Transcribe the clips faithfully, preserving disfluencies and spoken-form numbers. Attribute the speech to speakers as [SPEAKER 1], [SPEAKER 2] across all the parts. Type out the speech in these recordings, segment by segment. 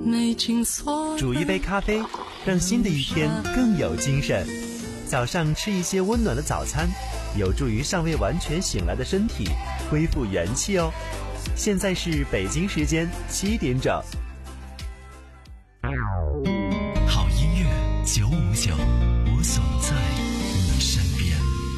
[SPEAKER 1] 煮一杯咖啡，让新的一天更有精神。早上吃一些温暖的早餐，有助于尚未完全醒来的身体恢复元气哦。现在是北京时间七点整。
[SPEAKER 2] 好音乐九五九，我总在你身边。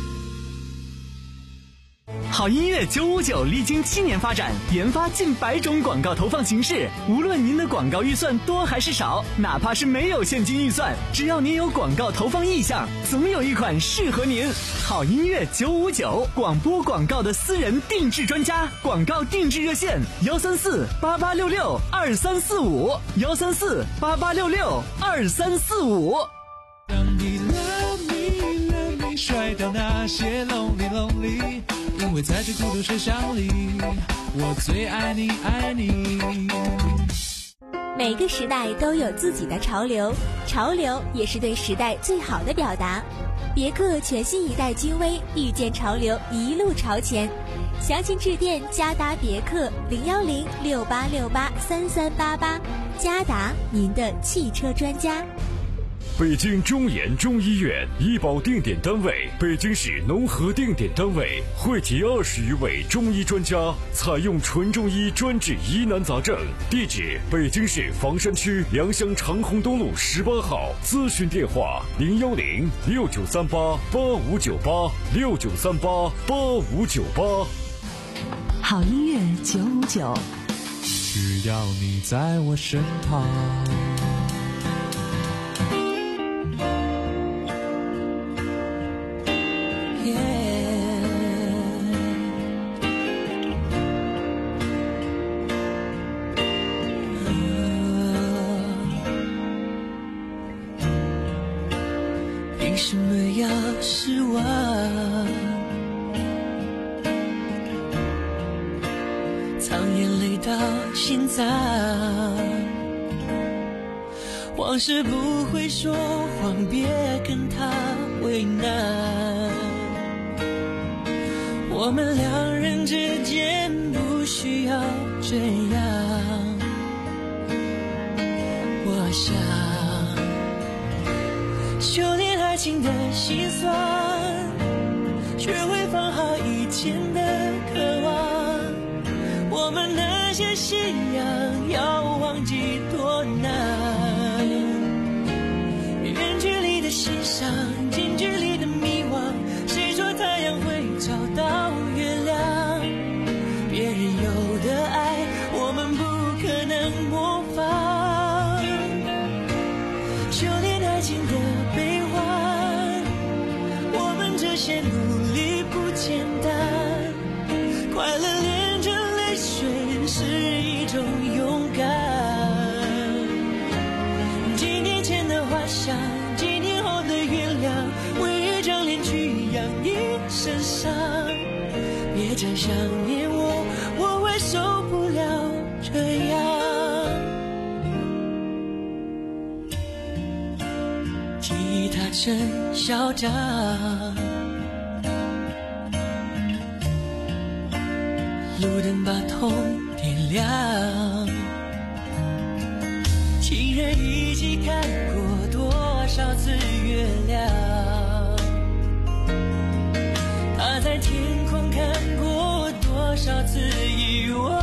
[SPEAKER 2] 好音乐九五九历经七年发展，研发近百种广告投放形式。无论您的广告预算多还是少，哪怕是没有现金预算，只要您有广告投放意向，总有一款适合您。好音乐九五九，广播广告的私人定制专家，广告定制热线幺三四八八六六二三四五幺三四八八六六二三四五。
[SPEAKER 3] 当你 love me love me 甩掉那些 lonely lonely，因为在这孤独车厢里，我最爱你爱你。
[SPEAKER 4] 每个时代都有自己的潮流，潮流也是对时代最好的表达。别克全新一代君威，遇见潮流，一路朝前。详情致电嘉达别克零幺零六八六八三三八八，嘉达您的汽车专家。
[SPEAKER 5] 北京中研中医院医保定点单位，北京市农合定点单位，汇集二十余位中医专家，采用纯中医专治疑难杂症。地址：北京市房山区良乡长虹东路十八号。咨询电话：零幺零六九三八八五九八六九三八八五九八。
[SPEAKER 6] 好音乐九五九，
[SPEAKER 3] 只要你在我身旁。
[SPEAKER 7] 凭什么要失望？藏眼泪到心脏，往事不会说谎，别跟他为难。我们两人之间不需要这样，我想修炼爱情的心酸，学会放好以前的渴望。我们那些信仰要忘记多难，远距离的欣赏，近距离的迷惘，谁说太阳会找到月亮？别人有的爱我们不可能模仿，修炼爱情的悲欢，我们这些努力不简单，快乐连着泪水是一种勇敢。几年前的幻想，几年后的原谅，为一张脸去养一身伤。别再想念我，我会受不了这样。吉他真嚣张，路灯把痛点亮，情人一起看过多少次月亮，他在天空看过多少次遗忘，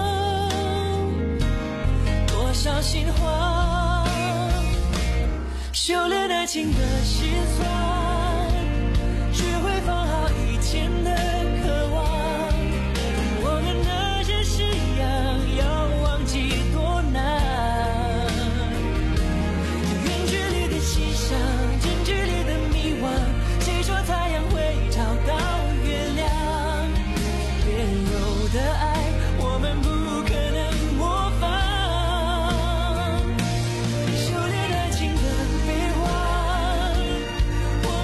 [SPEAKER 7] 多少心慌，修炼爱情的心酸，学会放好以前的渴望。我们那些信仰要忘记多难，远距离的欣赏，近距离的迷惘，谁说太阳会找到月亮？别人有的爱我们不可能模仿，修炼爱情的悲欢，我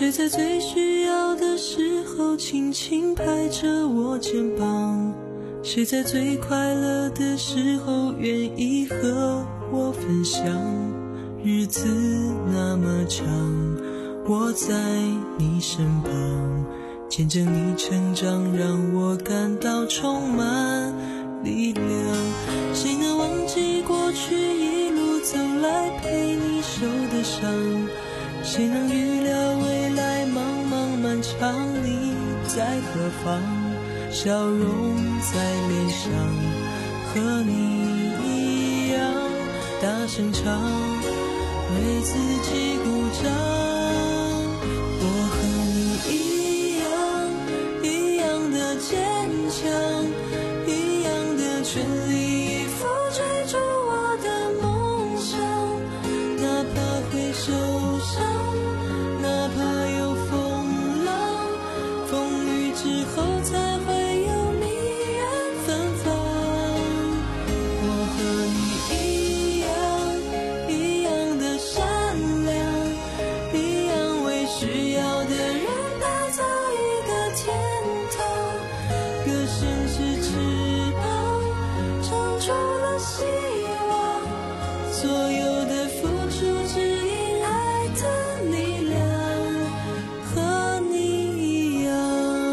[SPEAKER 7] 谁在最需要的时候轻轻拍着我肩膀？谁在最快乐的时候愿意和我分享？日子那么长，我在你身旁，见证你成长，让我感到充满力量。谁能忘记过去一路走来陪你受的伤？谁能预料未来茫茫漫长，你在何方？笑容在脸上，和你一样大声唱，为自己鼓掌。我和你一样，一样的坚强，一样的全力以赴追逐我的梦想。哪怕会受伤，哪怕有风浪，风雨之后才会有迷人芬芳。我和你一样，一样的善良，一样为需要的人打造一个天堂。歌声是翅膀，长出了希望，所有的付出只因爱的力量，和你一样。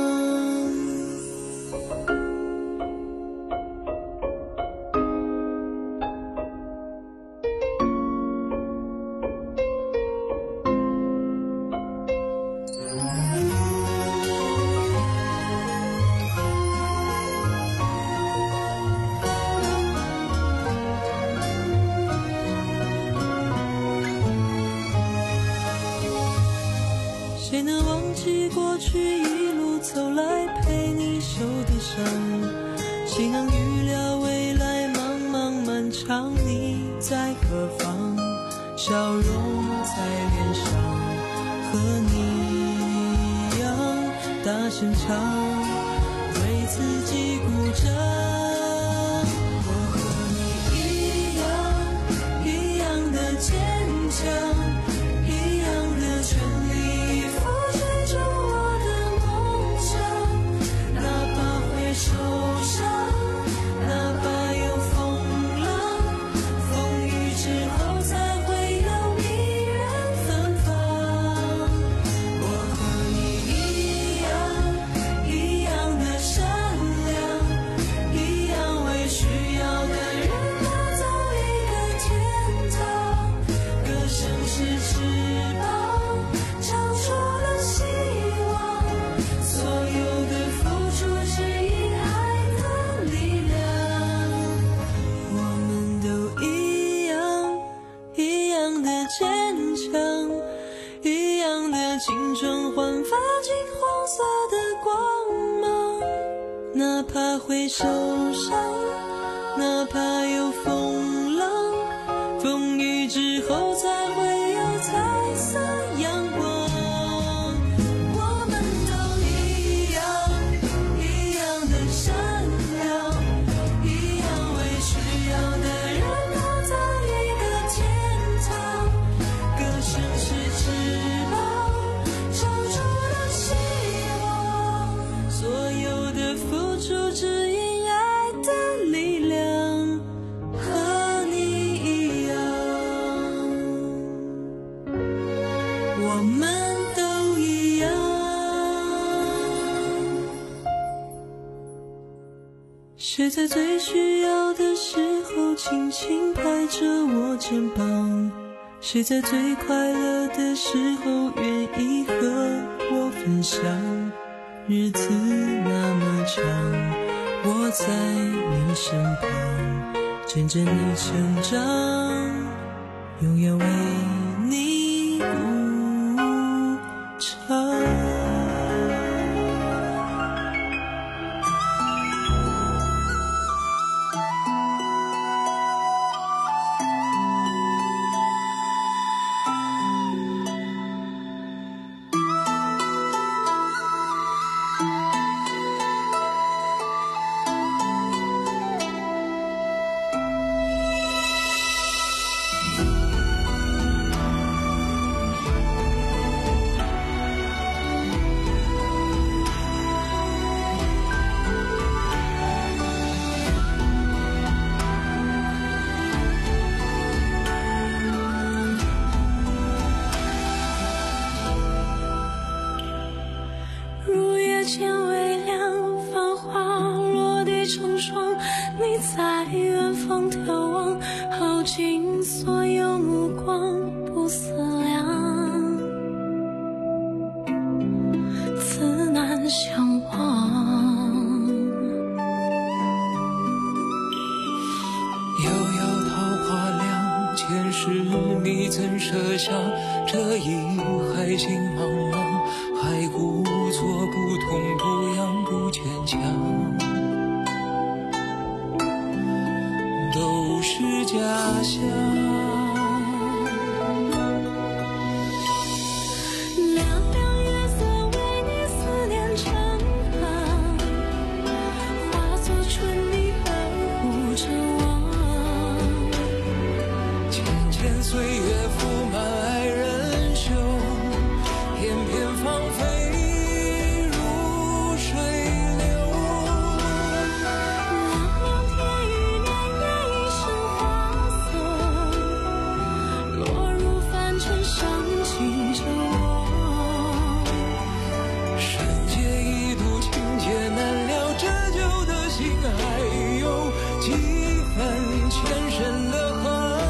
[SPEAKER 7] 谁能忘记过去一路走来陪你受的伤？谁能预料未来茫茫漫长，你在何方？笑容在脸上，和你一样大声唱，为自己鼓掌。我和你一样，一样的坚强，一样的全力以赴追逐我的梦想。哪怕会受伤，哪怕有风浪，风雨之后才会有迷人芬芳。我和你一样，一样的善良，一样为需要的人打造一个天堂。歌声是翅膀，长出了希望，所有的付出只因爱的力量。我们都一样，一样的坚强，一样的青春焕发金黄色的光芒。哪怕会受伤，哪怕有风浪，风雨之后才会有彩色阳光。我们都一样，一样的善良，一样为需要的人打造一个天堂。歌声是翅膀，长出了希望，所有的付出只因爱的力量，和你一样。我们都一样。谁在最需要的时候轻轻拍着我肩膀？谁在最快乐的时候愿意和我分享？日子那么长，我在你身旁，见证你成长，永远为你鼓掌。
[SPEAKER 8] 在远方眺望，耗尽所有目光不思量，自难相忘。
[SPEAKER 3] 遥遥桃花凉，前世你曾设想，这一海心茫茫，还故作不痛不痒不坚强，都是假象。岁月覆满爱人袖，片片芳菲如水流。
[SPEAKER 8] 凉凉天与年月一生花色，落入凡尘伤情着我。
[SPEAKER 3] 世界一度情劫难料，折旧的心还有几分前生的恨。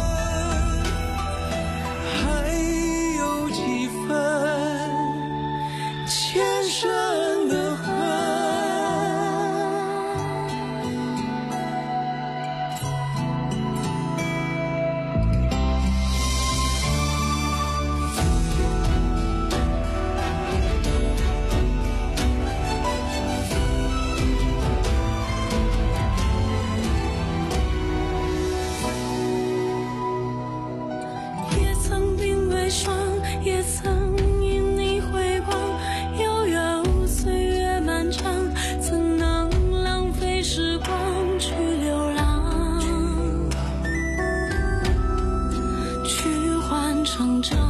[SPEAKER 8] 也曾因你回望，悠悠岁月漫长，怎能浪费时光去流浪，去换成长。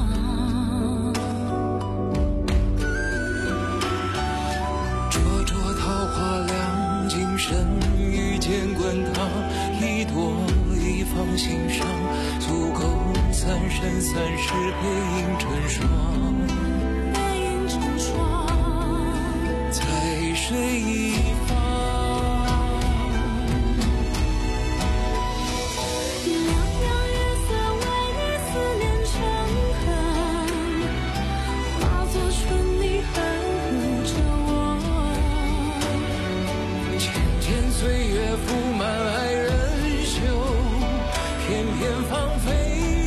[SPEAKER 3] 灼灼桃花凉，今生遇见滚烫，一朵一放心上，足够三生三世背影成双，
[SPEAKER 8] 背影成双，
[SPEAKER 3] 在水一方。
[SPEAKER 8] 凉凉月色为你思念成河，化作春泥呵护着我。
[SPEAKER 3] 浅浅岁月覆满爱人袖，片片芳菲。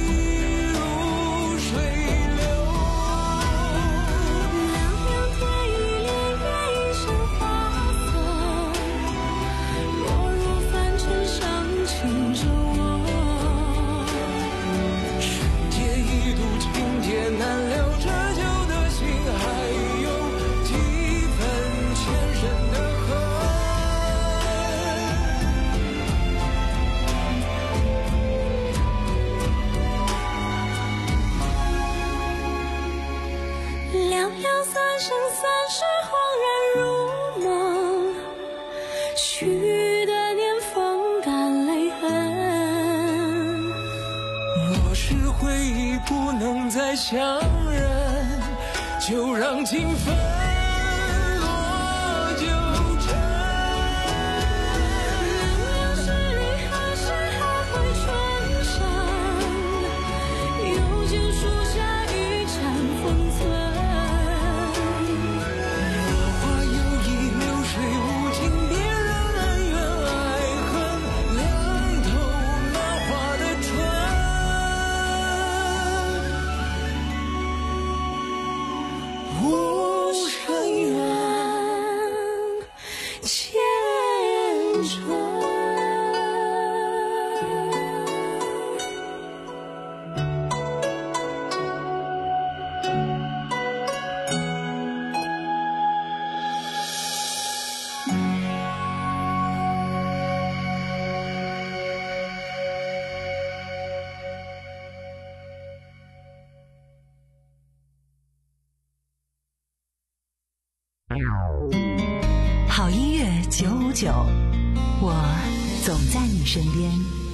[SPEAKER 8] 凉凉三生三世，恍然如梦，许的年风干泪痕。
[SPEAKER 3] 若是回忆不能再相认，就让情分落九尘。
[SPEAKER 8] 凉凉十里何时还会春生，幽静树下一盏风存。
[SPEAKER 6] 好音乐九五九，我总在你身边。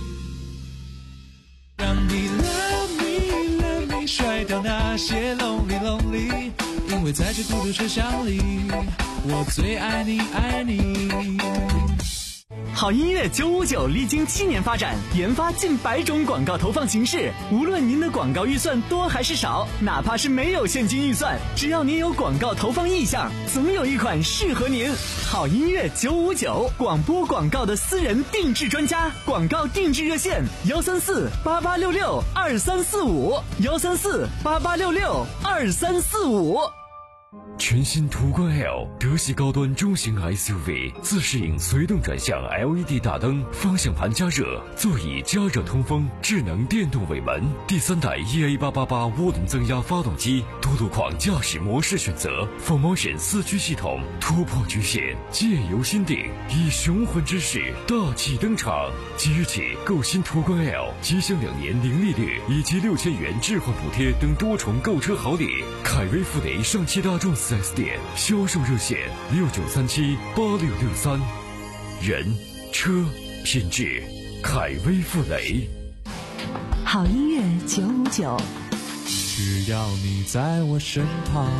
[SPEAKER 3] 让你 love me love me 甩掉那些 lonely lonely， 因为在这孤独车厢里，我最爱你爱你。
[SPEAKER 2] 好音乐九五九历经七年发展，研发近百种广告投放形式。无论您的广告预算多还是少，哪怕是没有现金预算，只要您有广告投放意向，总有一款适合您。好音乐九五九，广播广告的私人定制专家，广告定制热线：幺三四八八六六二三四五，幺三四八八六六二三四五。
[SPEAKER 5] 全新途观 L 德系高端中型 S U V， 自适应随动转向 L E D 大灯，方向盘加热，座椅加热通风，智能电动尾门，第三代 E A 八八八涡轮增压发动机，多路况驾驶模式选择 ，four motion 四驱系统，突破局限，借由心定，以雄浑之势大气登场。即日起购新途观 L， 即享两年零利率以及六千元置换补贴等多重购车好礼。凯威富雷上汽大众四 S 店销售热线六九三七八六六三，人车品质，凯威富雷。
[SPEAKER 6] 好音乐九五九，
[SPEAKER 7] 只要你在我身旁。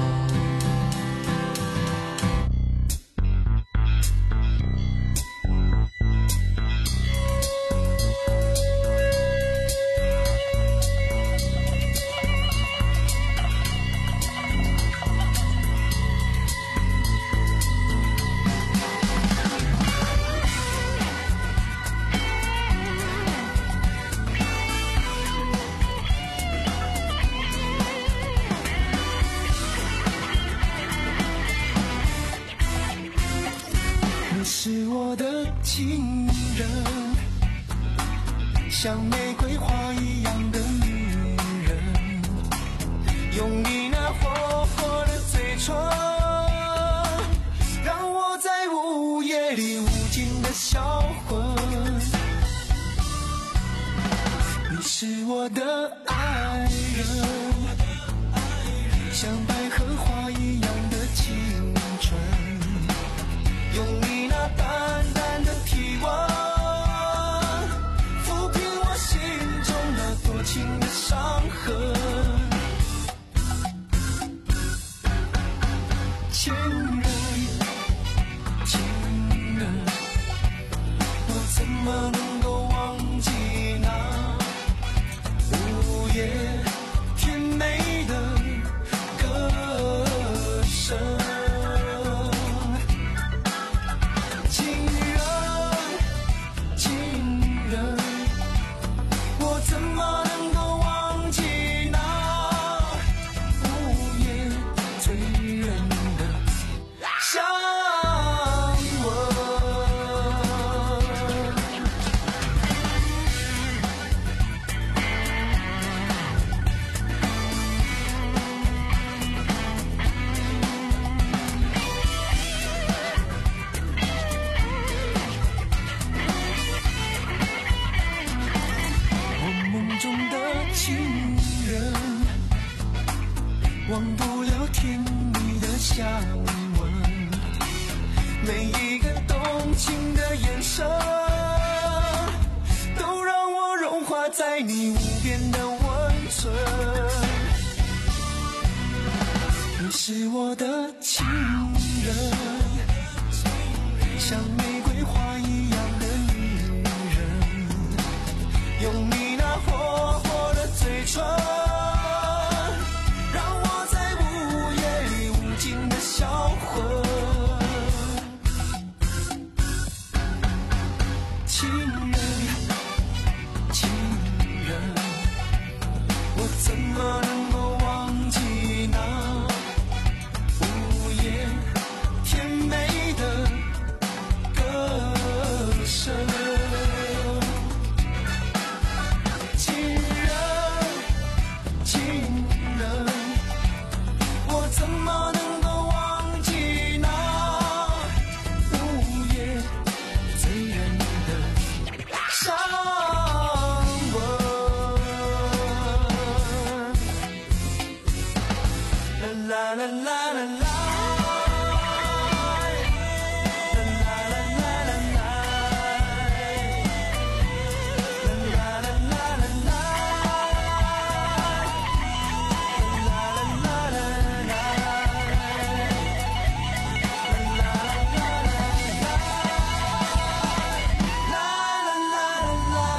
[SPEAKER 7] 你是我的情人，像玫瑰花一样的女人，用你那火火的嘴唇，让我在午夜里无尽的销魂。你是我的爱人，像百合花一样的青春，用你那淡淡的体温，抚平我心中那多情的伤痕。情人，情人，我怎么能够忘记那午夜甜美的歌声？忘不了甜蜜的香吻，每一个动情的眼神，都让我融化在你无边的温存。你是我的情人，像玫瑰花一样的女人，用你那火火的嘴唇，销魂。情人，情人，我怎么能够忘记那午夜甜美的歌声？情人。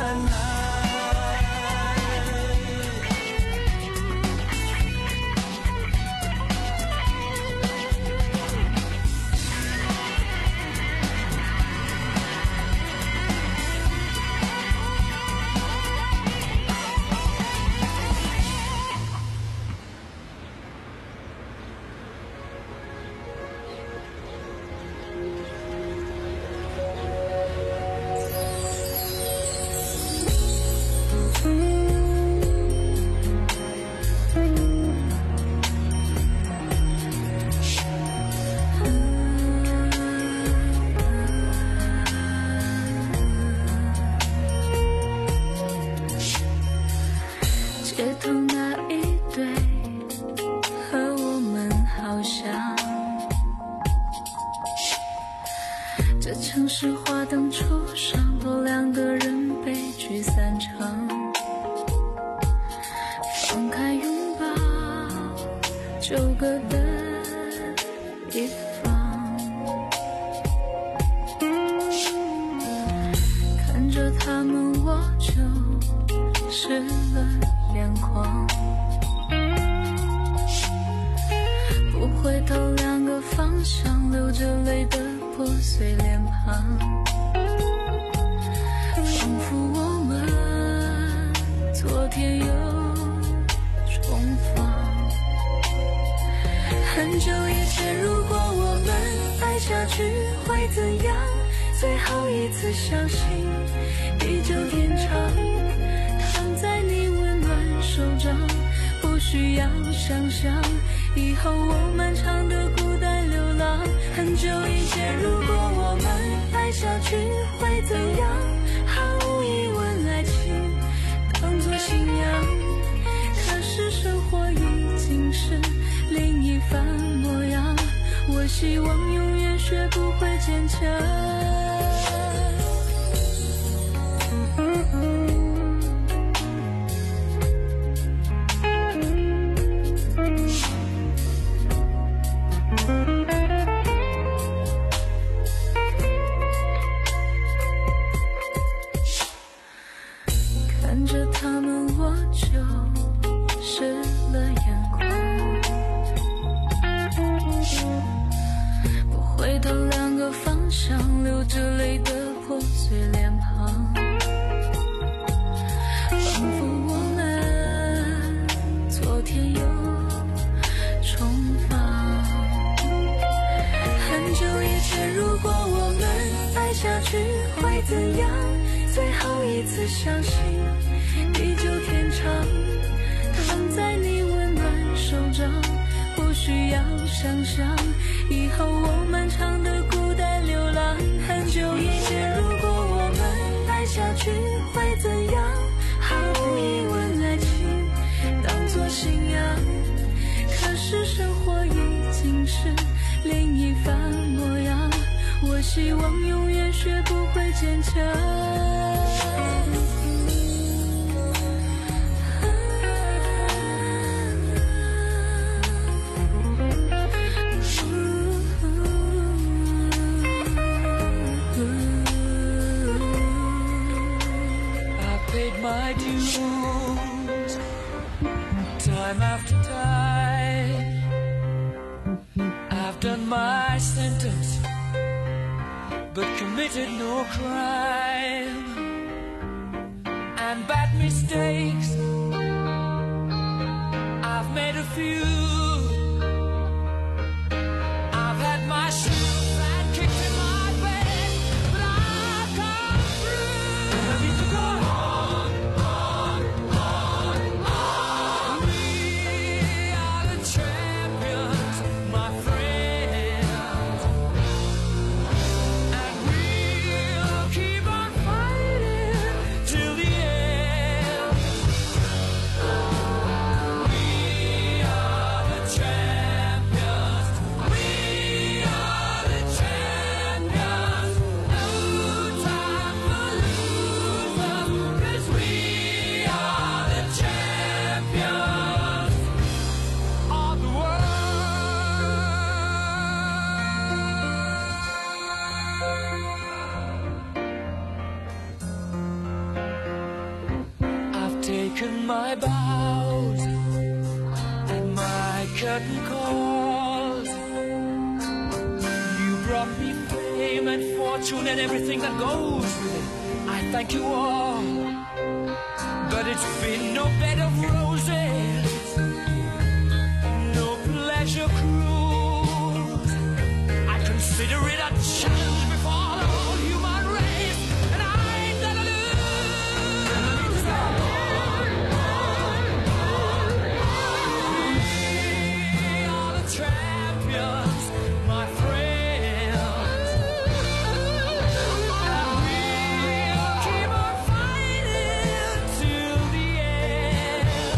[SPEAKER 8] 城市花灯初上，多两个人悲剧散场。放开拥抱，就各奔一方。看着他们，我就湿了眼眶。不回头，两个方向，流着泪的破碎脸庞，仿佛我们昨天又重逢。很久以前，如果我们爱下去会怎样？最后一次相信地久天长，躺在你温暖手掌，不需要想象以后我漫长的孤单流浪。很久以前，如果我们爱下去会怎样？毫无疑问，爱情当作信仰。可是生活已经是另一番模样，我希望永远学不会坚强。看着他们，我就湿了眼眶。不回头，两个方向，流着泪的破碎脸庞，仿佛我们昨天又重逢。很久以前，如果我们爱下去会怎样？最后一次相信地久天长，躺在你温暖手掌，不需要想象以后我漫长的孤单流浪。很久以前，如果我们爱下去会怎样？毫无疑问，爱情当作信仰。可是生活已经是另一番模样，我希望永远学不会坚强。
[SPEAKER 3] My dues, time after time, I've done my sentence, but committed no crime. And bad mistakes, I've made a few. I've had my shoes and kicked in my bed, but I've come through. I need to go on. We are taken my bows and my curtain calls. You brought me fame and fortune and everything that goes with it. I thank you all, but it's been no bed of roses, no pleasure cruise. I consider it a challenge before the whole human race, and I ain't gonna lose. We are the champions, my friends, and we'll keep on fighting till the end.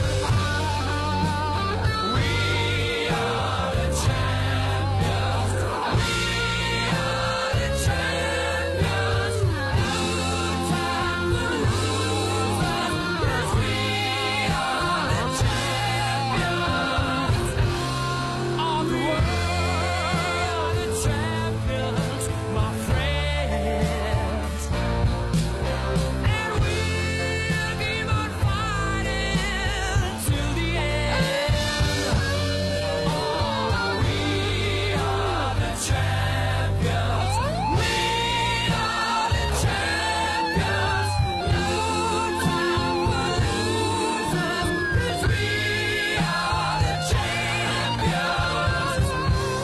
[SPEAKER 3] We are the champions. We are the champions. No time to lose us, 'cause we are the champions of the world, the champions, my friends. And we'll keep on fighting till the end. Oh, we are the champions. We are the champions. No time for losers, 'cause we are the champions.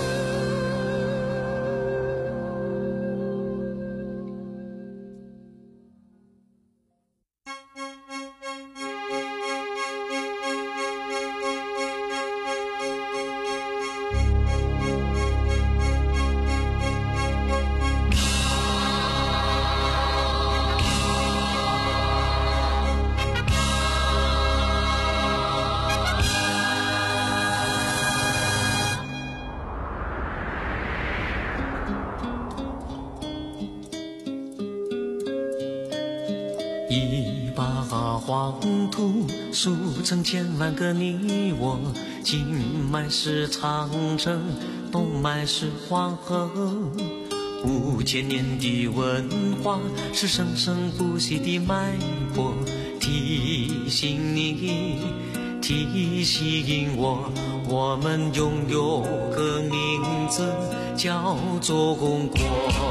[SPEAKER 9] 一把黄土铸成千万个你我，经脉是长城，动脉是黄河，五千年的文化是生生不息的脉搏，提醒你，提醒我，我们拥有个名字叫做中国。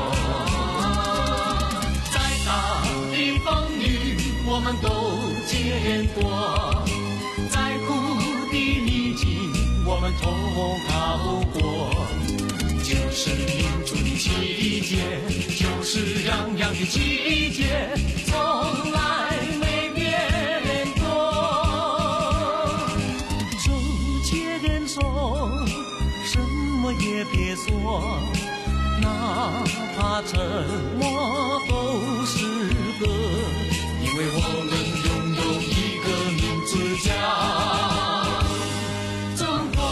[SPEAKER 9] 我们都见过，再苦的逆境我们同熬过，就是民族的季节，就是洋洋的季节，从来没变过。周杰伦说，什么也别说，哪怕沉默都是歌。因为我们拥有一个名字叫中国。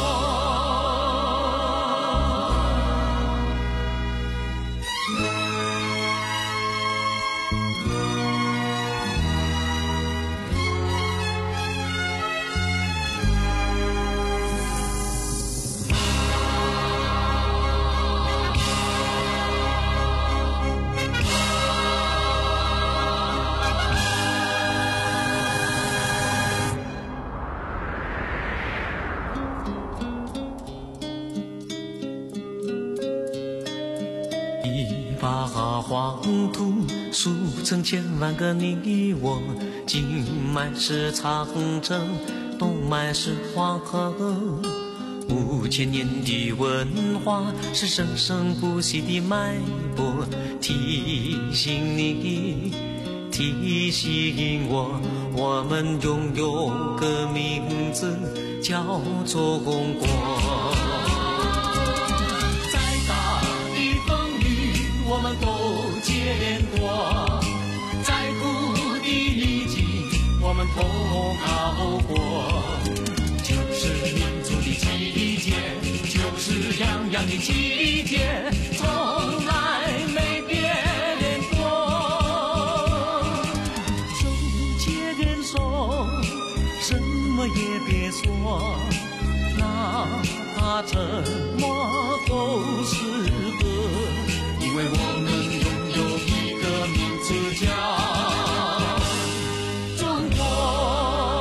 [SPEAKER 9] 一把黄土铸成千万个你我，经脉是长城，动脉是黄河，五千年的文化是生生不息的脉搏，提醒你，提醒我，我们拥有个名字叫做中国。我们都见过，再苦的逆境我们同熬过，就是民族的季节，就是洋洋的季节，从来没变过。周杰伦说，什么也别说，哪怕沉默都是歌。因为我们拥有一个名字叫中国。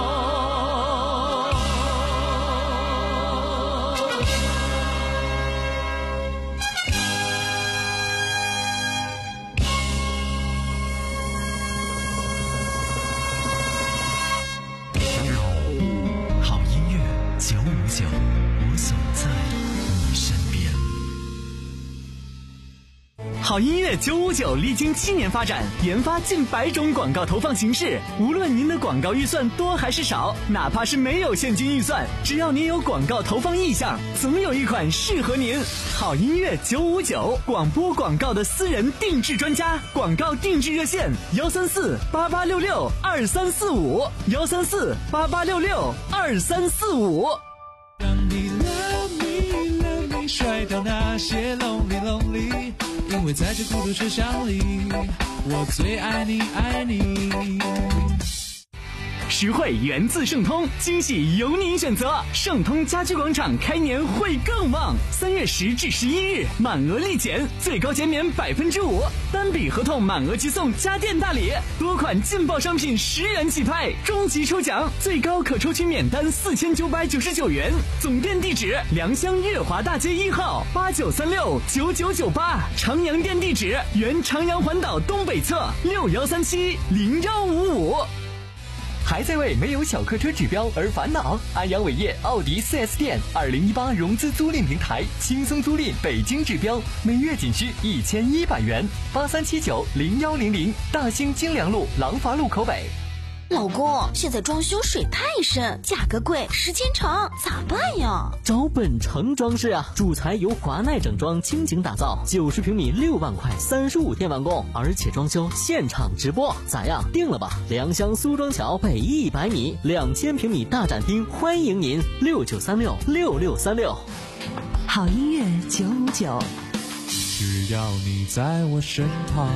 [SPEAKER 2] 好音乐九五九历经七年发展，研发近百种广告投放形式。无论您的广告预算多还是少，哪怕是没有现金预算，只要您有广告投放意向，总有一款适合您。好音乐九五九，广播广告的私人定制专家，广告定制热线：幺三四八八六六二三四五，幺三四八八六六二三四五。
[SPEAKER 3] 让你 love me love me 甩掉那些 lonely lonely， 因为在这孤独车厢里，我最爱你爱你。
[SPEAKER 2] 实惠源自盛通，惊喜由您选择。盛通家居广场开年会更旺，三月十至十一日满额立减，最高减免百分之五，单笔合同满额即送家电大礼，多款劲爆商品十元起拍，终极抽奖最高可抽取免单四千九百九十九元。总店地址：良乡悦华大街一号八九三六九九九八，长阳店地址：原长阳环岛东北侧六幺三七零幺五五。
[SPEAKER 10] 还在为没有小客车指标而烦恼？安阳伟业奥迪 四 S 店二零一八融资租赁平台，轻松租赁北京指标，每月仅需一千一百元。八三七九零幺零零，大兴金良路廊坊路口北。
[SPEAKER 11] 老公，现在装修水太深，价格贵，时间长，咋办呀？
[SPEAKER 12] 找本城装饰啊，主材由华奈整装倾情打造，九十平米六万块，三十五天完工，而且装修现场直播，咋样？定了吧？良乡苏庄桥北一百米，两千平米大展厅，欢迎您，六九三六六六三六。
[SPEAKER 6] 好音乐九五九，
[SPEAKER 3] 只要你在我身旁。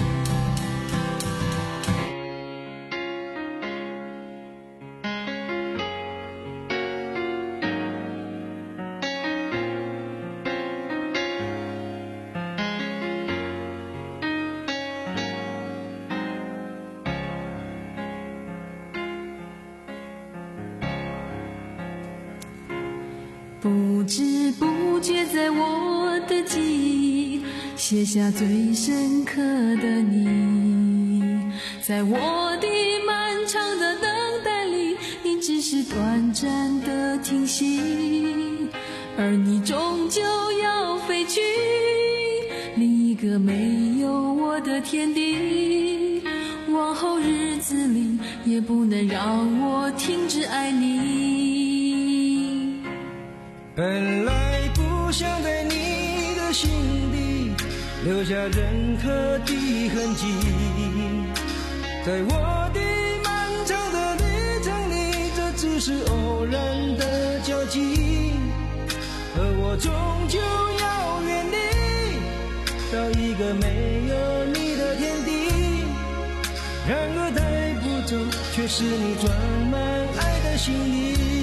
[SPEAKER 8] 不知不觉在我的记忆写下最深刻的你，在我的漫长的等待里，你只是短暂的停息，而你终究要飞去另一个没有我的天地，往后日子里也不能让我停止爱你。
[SPEAKER 13] 本来不想在你的心底留下任何的痕迹，在我的漫长的旅程里，这只是偶然的交集，而我终究要远离到一个没有你的天地，然而带不走却是你装满爱的心里。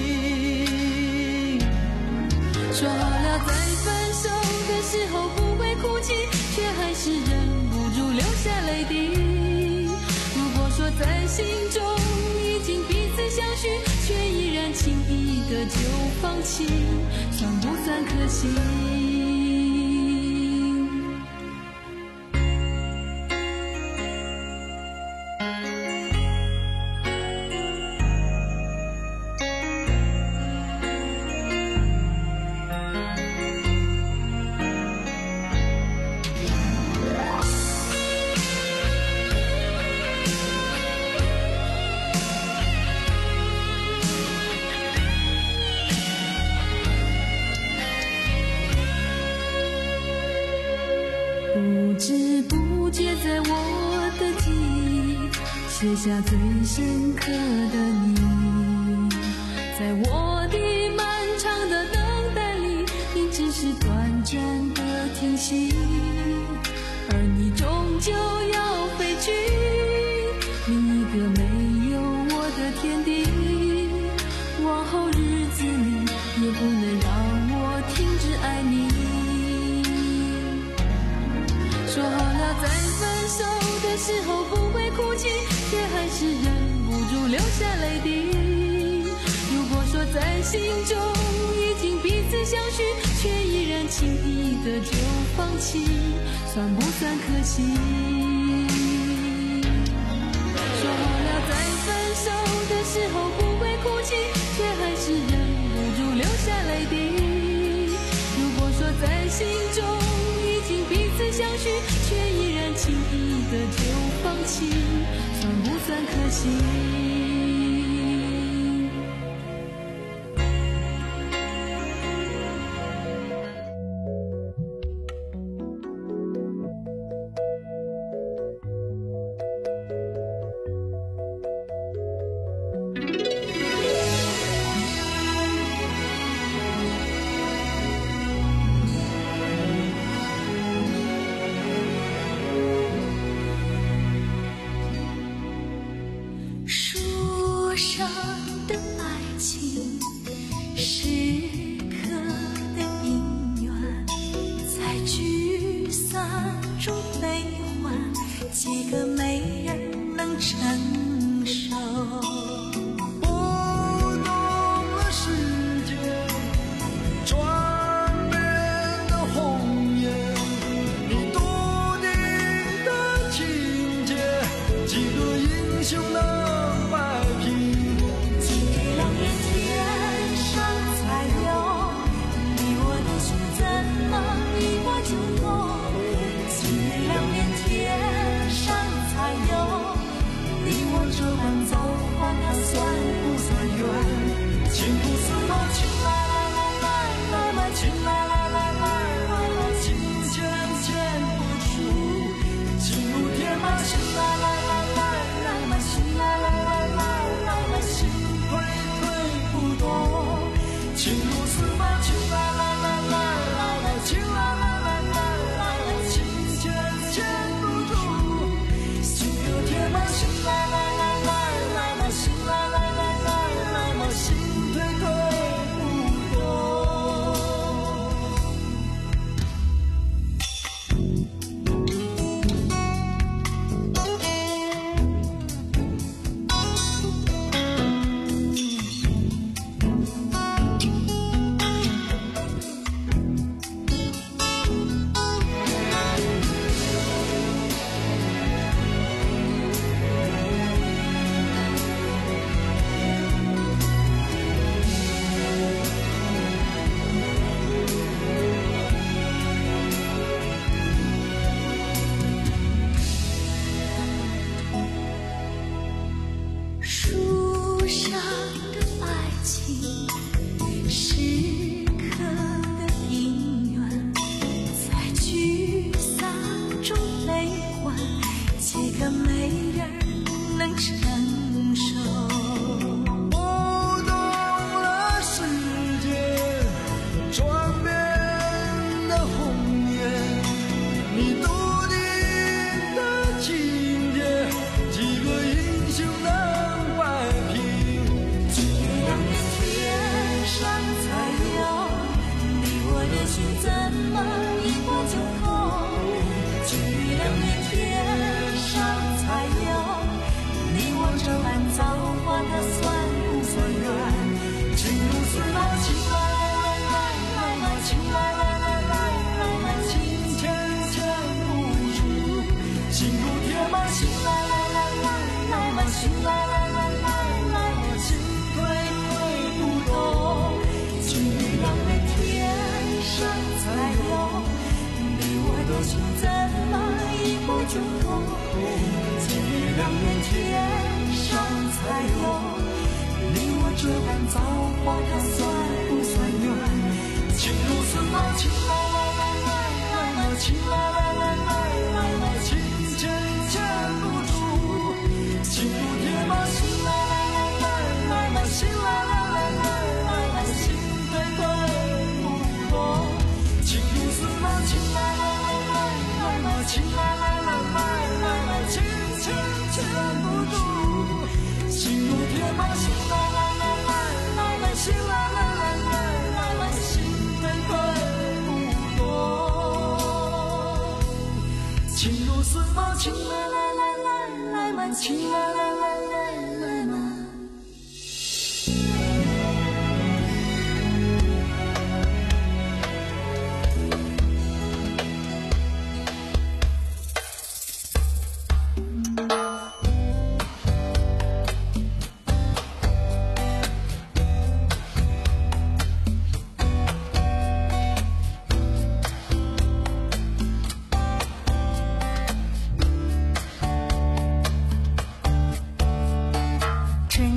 [SPEAKER 8] 说好了在分手的时候不会哭泣，却还是忍不住流下泪滴。如果说在心中已经彼此相许，却依然轻易的就放弃，算不算可惜？不知不觉在我的记忆写下最深刻的你，在我的漫长的等待里，你只是短暂的停息，而你终究要飞去另一个没有我的天地，往后日子里也不能让我停止爱你。说好了在分手的时候不会哭泣，却还是忍不住流下泪滴。如果说在心中已经彼此相许，却依然轻易的就放弃，算不算可惜？说好了在分手的时候不会哭泣，却还是忍不住流下泪滴。如果说在心中已经彼此相许，却起，算不算可惜？树上的爱情，时刻的姻缘，在聚散中悲欢，几个没人能承受。
[SPEAKER 13] 不懂了世界转变的红颜，你笃定的情节，几个英雄能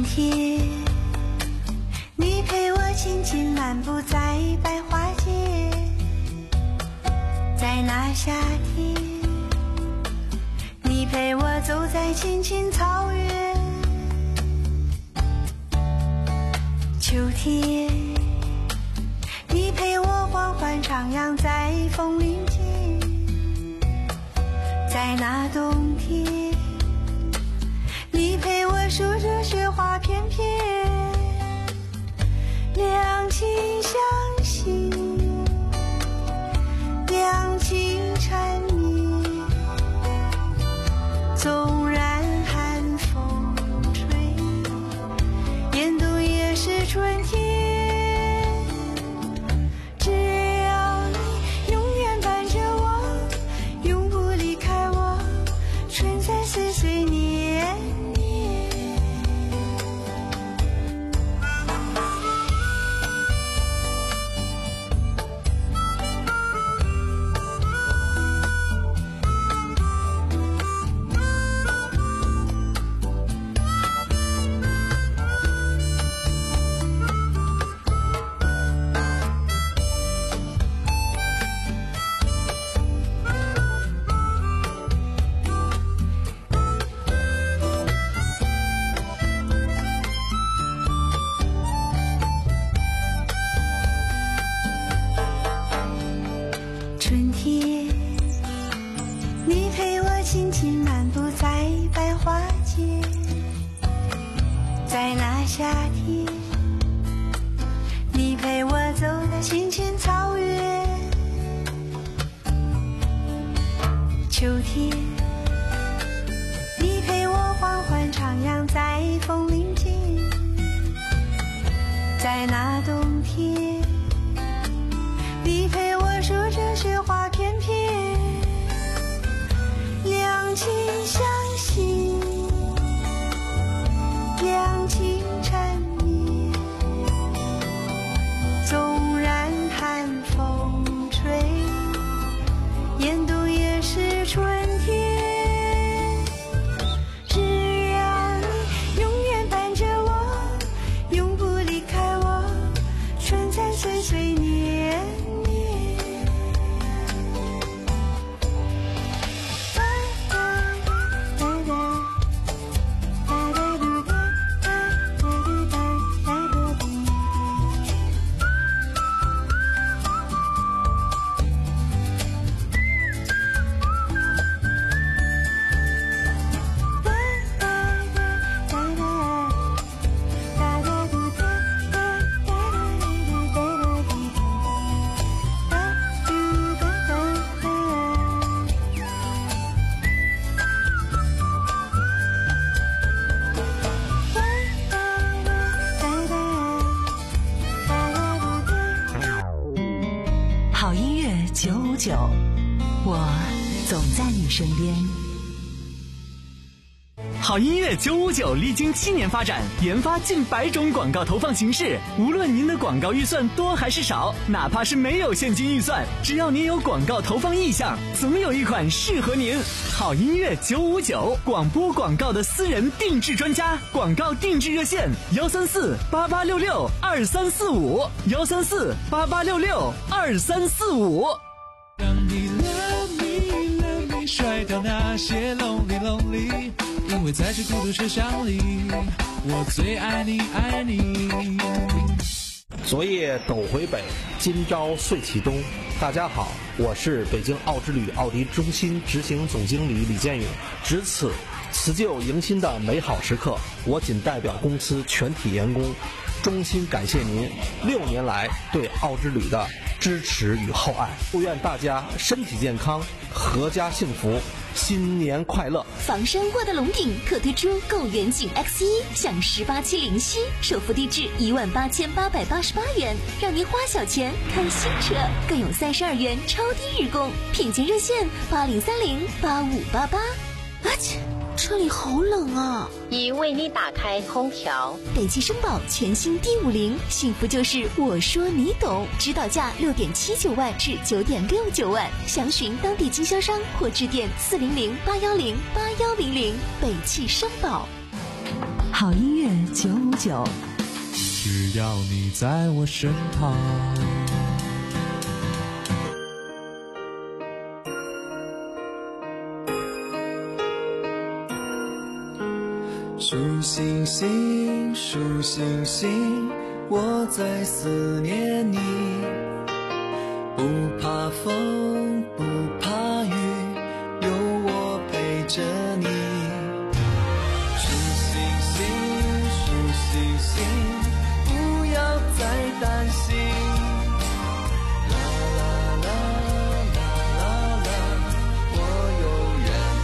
[SPEAKER 8] 天，你陪我轻轻漫步在百花街，在那夏天，你陪我走在青青草原。秋天，你陪我缓缓徜徉在枫林间，在那冬天，你陪我数着雪花片片，两情相惜，两情缠绵，纵然寒风吹，严冬也是春天。只要你永远伴着我，永不离开我，春在岁岁年年。春天，你陪我轻轻漫步在百花街，在那夏天，你陪我走在青青草原。秋天，你陪我缓缓徜徉在枫林间，在那冬天，你陪我数着雪花片片，两情相惜，两情缠绵，纵然寒风吹，严冬也是春天。只要你永远伴着我，永不离开我，春在岁岁年年。
[SPEAKER 6] 好音乐九五九，我总在你身边。
[SPEAKER 2] 好音乐九五九历经七年发展，研发近百种广告投放形式。无论您的广告预算多还是少，哪怕是没有现金预算，只要您有广告投放意向，总有一款适合您。好音乐九五九，广播广告的私人定制专家，广告定制热线：幺三四八八六六二三四五，幺三四八八六六二三四五。
[SPEAKER 3] 让你 love me love me， 甩掉那些 lonely lonely。因为在这孤独车厢里，我最爱你爱你。
[SPEAKER 14] 昨夜斗回北，今朝岁启东。大家好，我是北京奥之旅奥迪中心执行总经理李建勇。值此辞旧迎新的美好时刻，我仅代表公司全体员工，衷心感谢您六年来对奥之旅的支持与厚爱。祝愿大家身体健康，阖家幸福，新年快乐！
[SPEAKER 11] 房山沃德龙顶特推出购远景 X 一，享十八期零息，首付低至一万八千八百八十八元，让您花小钱开新车，更有三十二元超低日供，品鉴热线八零三零八五八八。啊切！车里好冷啊！
[SPEAKER 15] 已为你打开空调。
[SPEAKER 11] 北汽声宝全新 D 五零，幸福就是我说你懂，指导价六点七九万至九点六九万，详询当地经销商或致电四零零八幺零八幺零零。北汽声宝。
[SPEAKER 6] 好音乐九五九，
[SPEAKER 3] 只要你在我身旁。数星星，数星星，我在思念你。不怕风，不怕雨，有我陪着你。数星星，数星星，不要再担心。啦啦啦啦啦啦，我永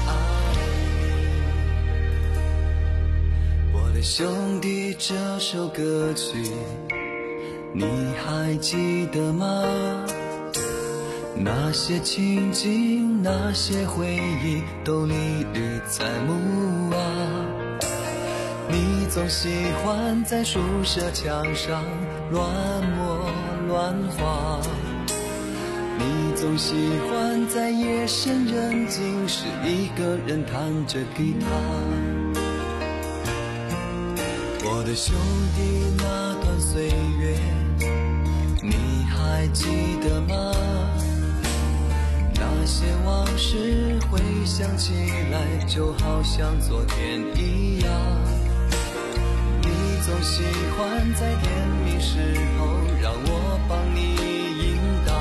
[SPEAKER 3] 远爱你。我的兄弟，这首歌曲你还记得吗？那些情景，那些回忆都历历在目啊。你总喜欢在宿舍墙上乱抹乱画，你总喜欢在夜深人静时一个人弹着吉他。我的兄弟，那段岁月你还记得吗？那些往事回想起来就好像昨天一样。你总喜欢在天明时候让我帮你引导，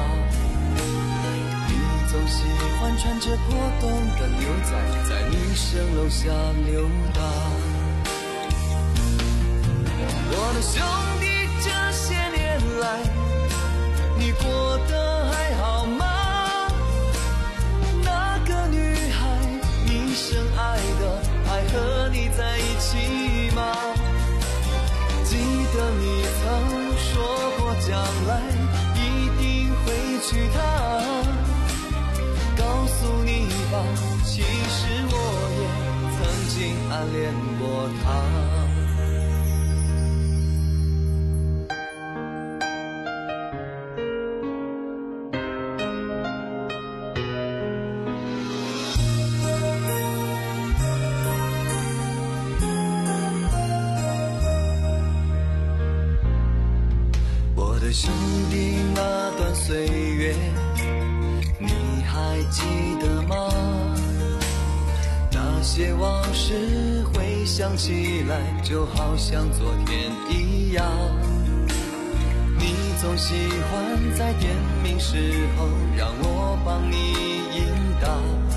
[SPEAKER 3] 你总喜欢穿着破洞的牛仔在女生楼下溜达。我的兄弟，这些年来你过得还好吗？深爱的还和你在一起吗？记得你曾说过将来一定会娶她，告诉你吧，其实我也曾经暗恋过她。兄弟，那段岁月你还记得吗？那些往事回想起来就好像昨天一样。你总喜欢在天明时候让我帮你引导，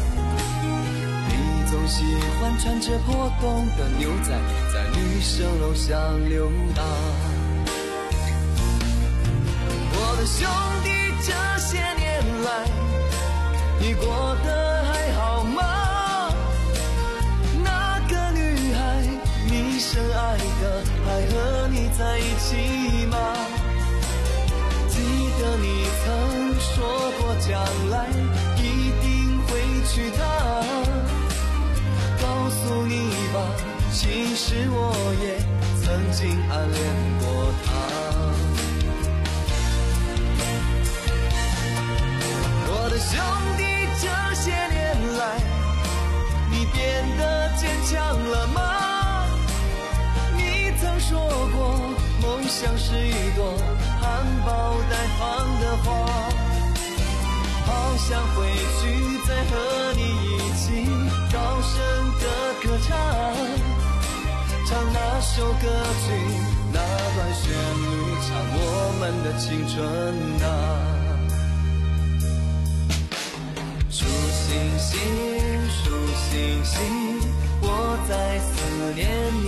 [SPEAKER 3] 你总喜欢穿着破洞的牛仔在女生楼下溜达。兄弟，这些年来你过得还好吗？那个女孩你深爱的还和你在一起吗？记得你曾说过将来一定会娶她，告诉你吧，其实我也曾经暗恋过她。我的兄弟，这些年来你变得坚强了吗？你曾说过梦想是一朵含苞待放的花，好想回去再和你一起高声的歌唱，唱那首歌曲，那段旋律，唱我们的青春啊。数星星，数星星，我在思念你。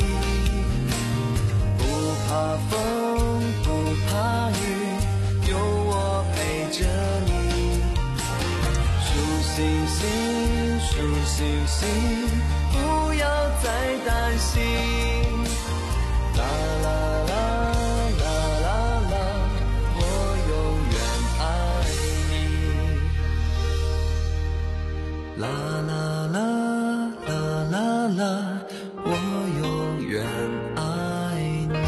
[SPEAKER 3] 不怕风，不怕雨，有我陪着你。数星星，数星星，不要再担心。啦啦啦啦啦啦，我永远爱你。啦啦啦啦啦啦，我永远爱你。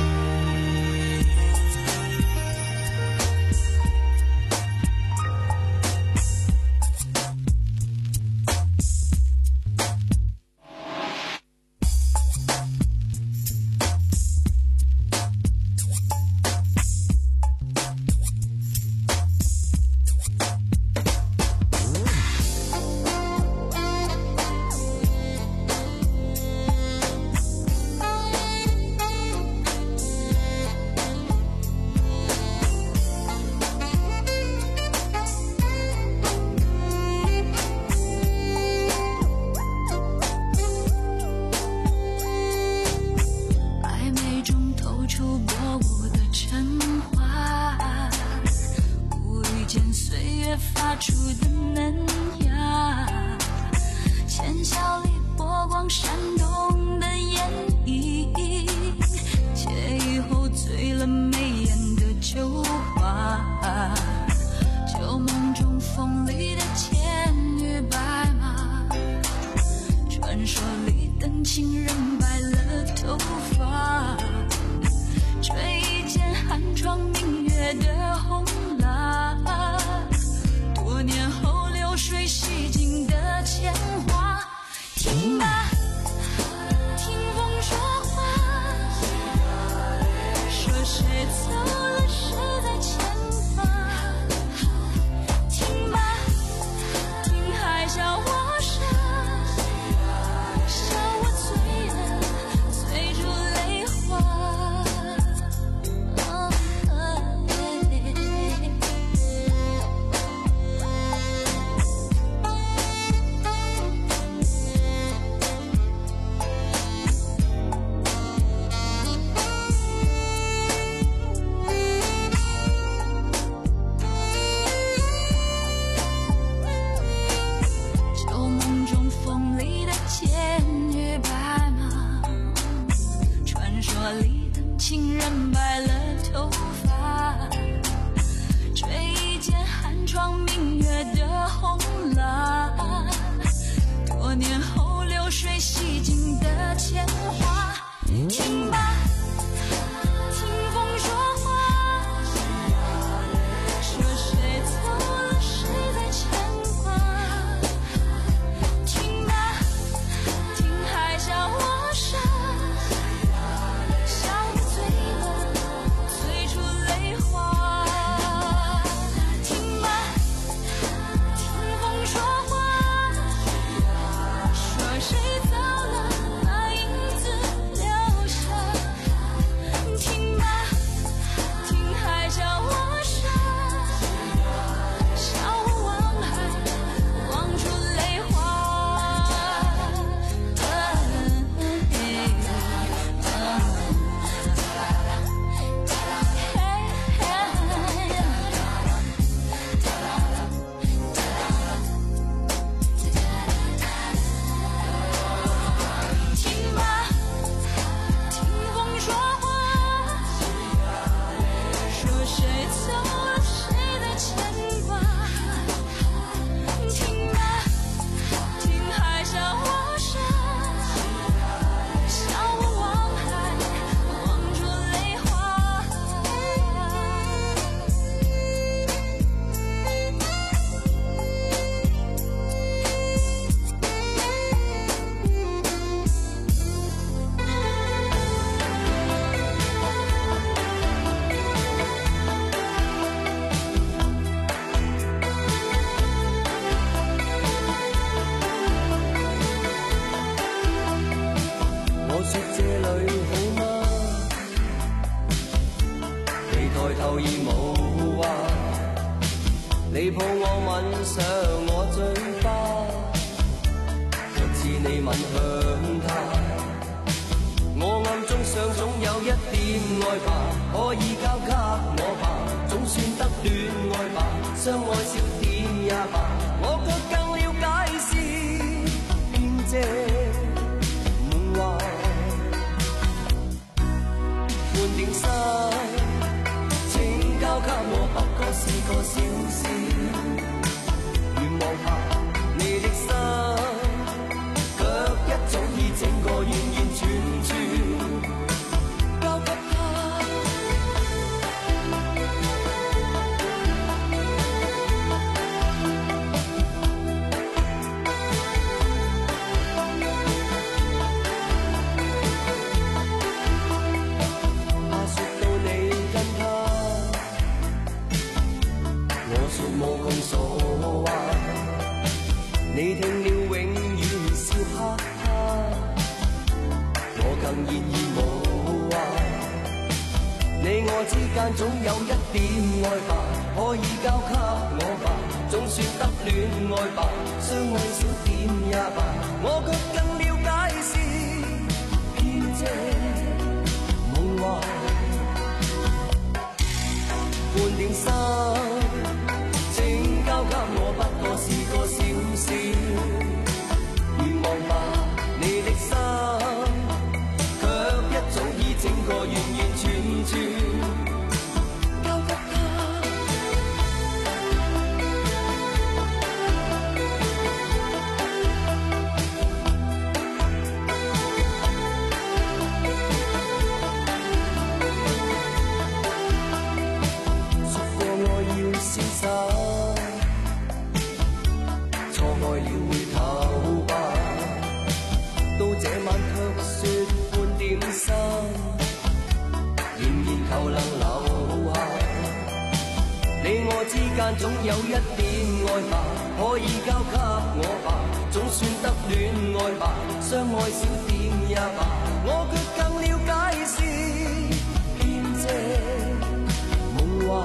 [SPEAKER 8] 触过我的真话，无意间岁月发出的嫩芽，浅笑里波光闪动的眼影，借以后醉了眉眼的酒花，旧梦中风里的千女白马，传说里等情人白了头发，吹一件寒窗明月的红蜡，多年后流水洗尽的铅华。听吧，听风说话，说谁走了谁在牵挂。听吧，听海笑我傻，笑我醉了，醉出泪花。哦旧梦中风里的千女白马，传说里等情人白了头发，吹一件寒窗明月的红蜡，多年后流水洗尽的铅华。听吧，听风说话，说谁走了谁在牵挂。听吧，听海笑我傻，笑我醉了，醉出泪花。听吧，听风说话，说谁走了把影子留下。听吧，听海笑我傻，笑我望海望出泪花。听吧，听风说话，说谁走了谁在牵挂。听吧，听海笑我傻，笑我望海望出泪花。
[SPEAKER 16] 我說這裏好嗎？你抬頭而無話，你抱我吻上我嘴巴，若似你吻向他。我暗中想總有一點愛吧，可以交給我吧，總算得戀愛吧，相愛少點也罷，我卻更了解是騙這夢話。半點心，請交給我，不過是個小事。願望下你的心，卻一早已整個完完全全交給他。你聽了永遠笑哈哈，我更現已無話。你我之間總有一點愛吧，可以交給我吧，總算得戀愛吧，相愛少點也罷，我卻更了解是騙這夢話。 个完完全全交給他。說過愛要瀟灑，錯愛了回頭吧。到這晚卻說半點心，仍然求能留下。你我之間總有一點愛吧，可以交給我吧，總算得戀愛吧，相愛少點也罷。我卻更了解是編織夢幻，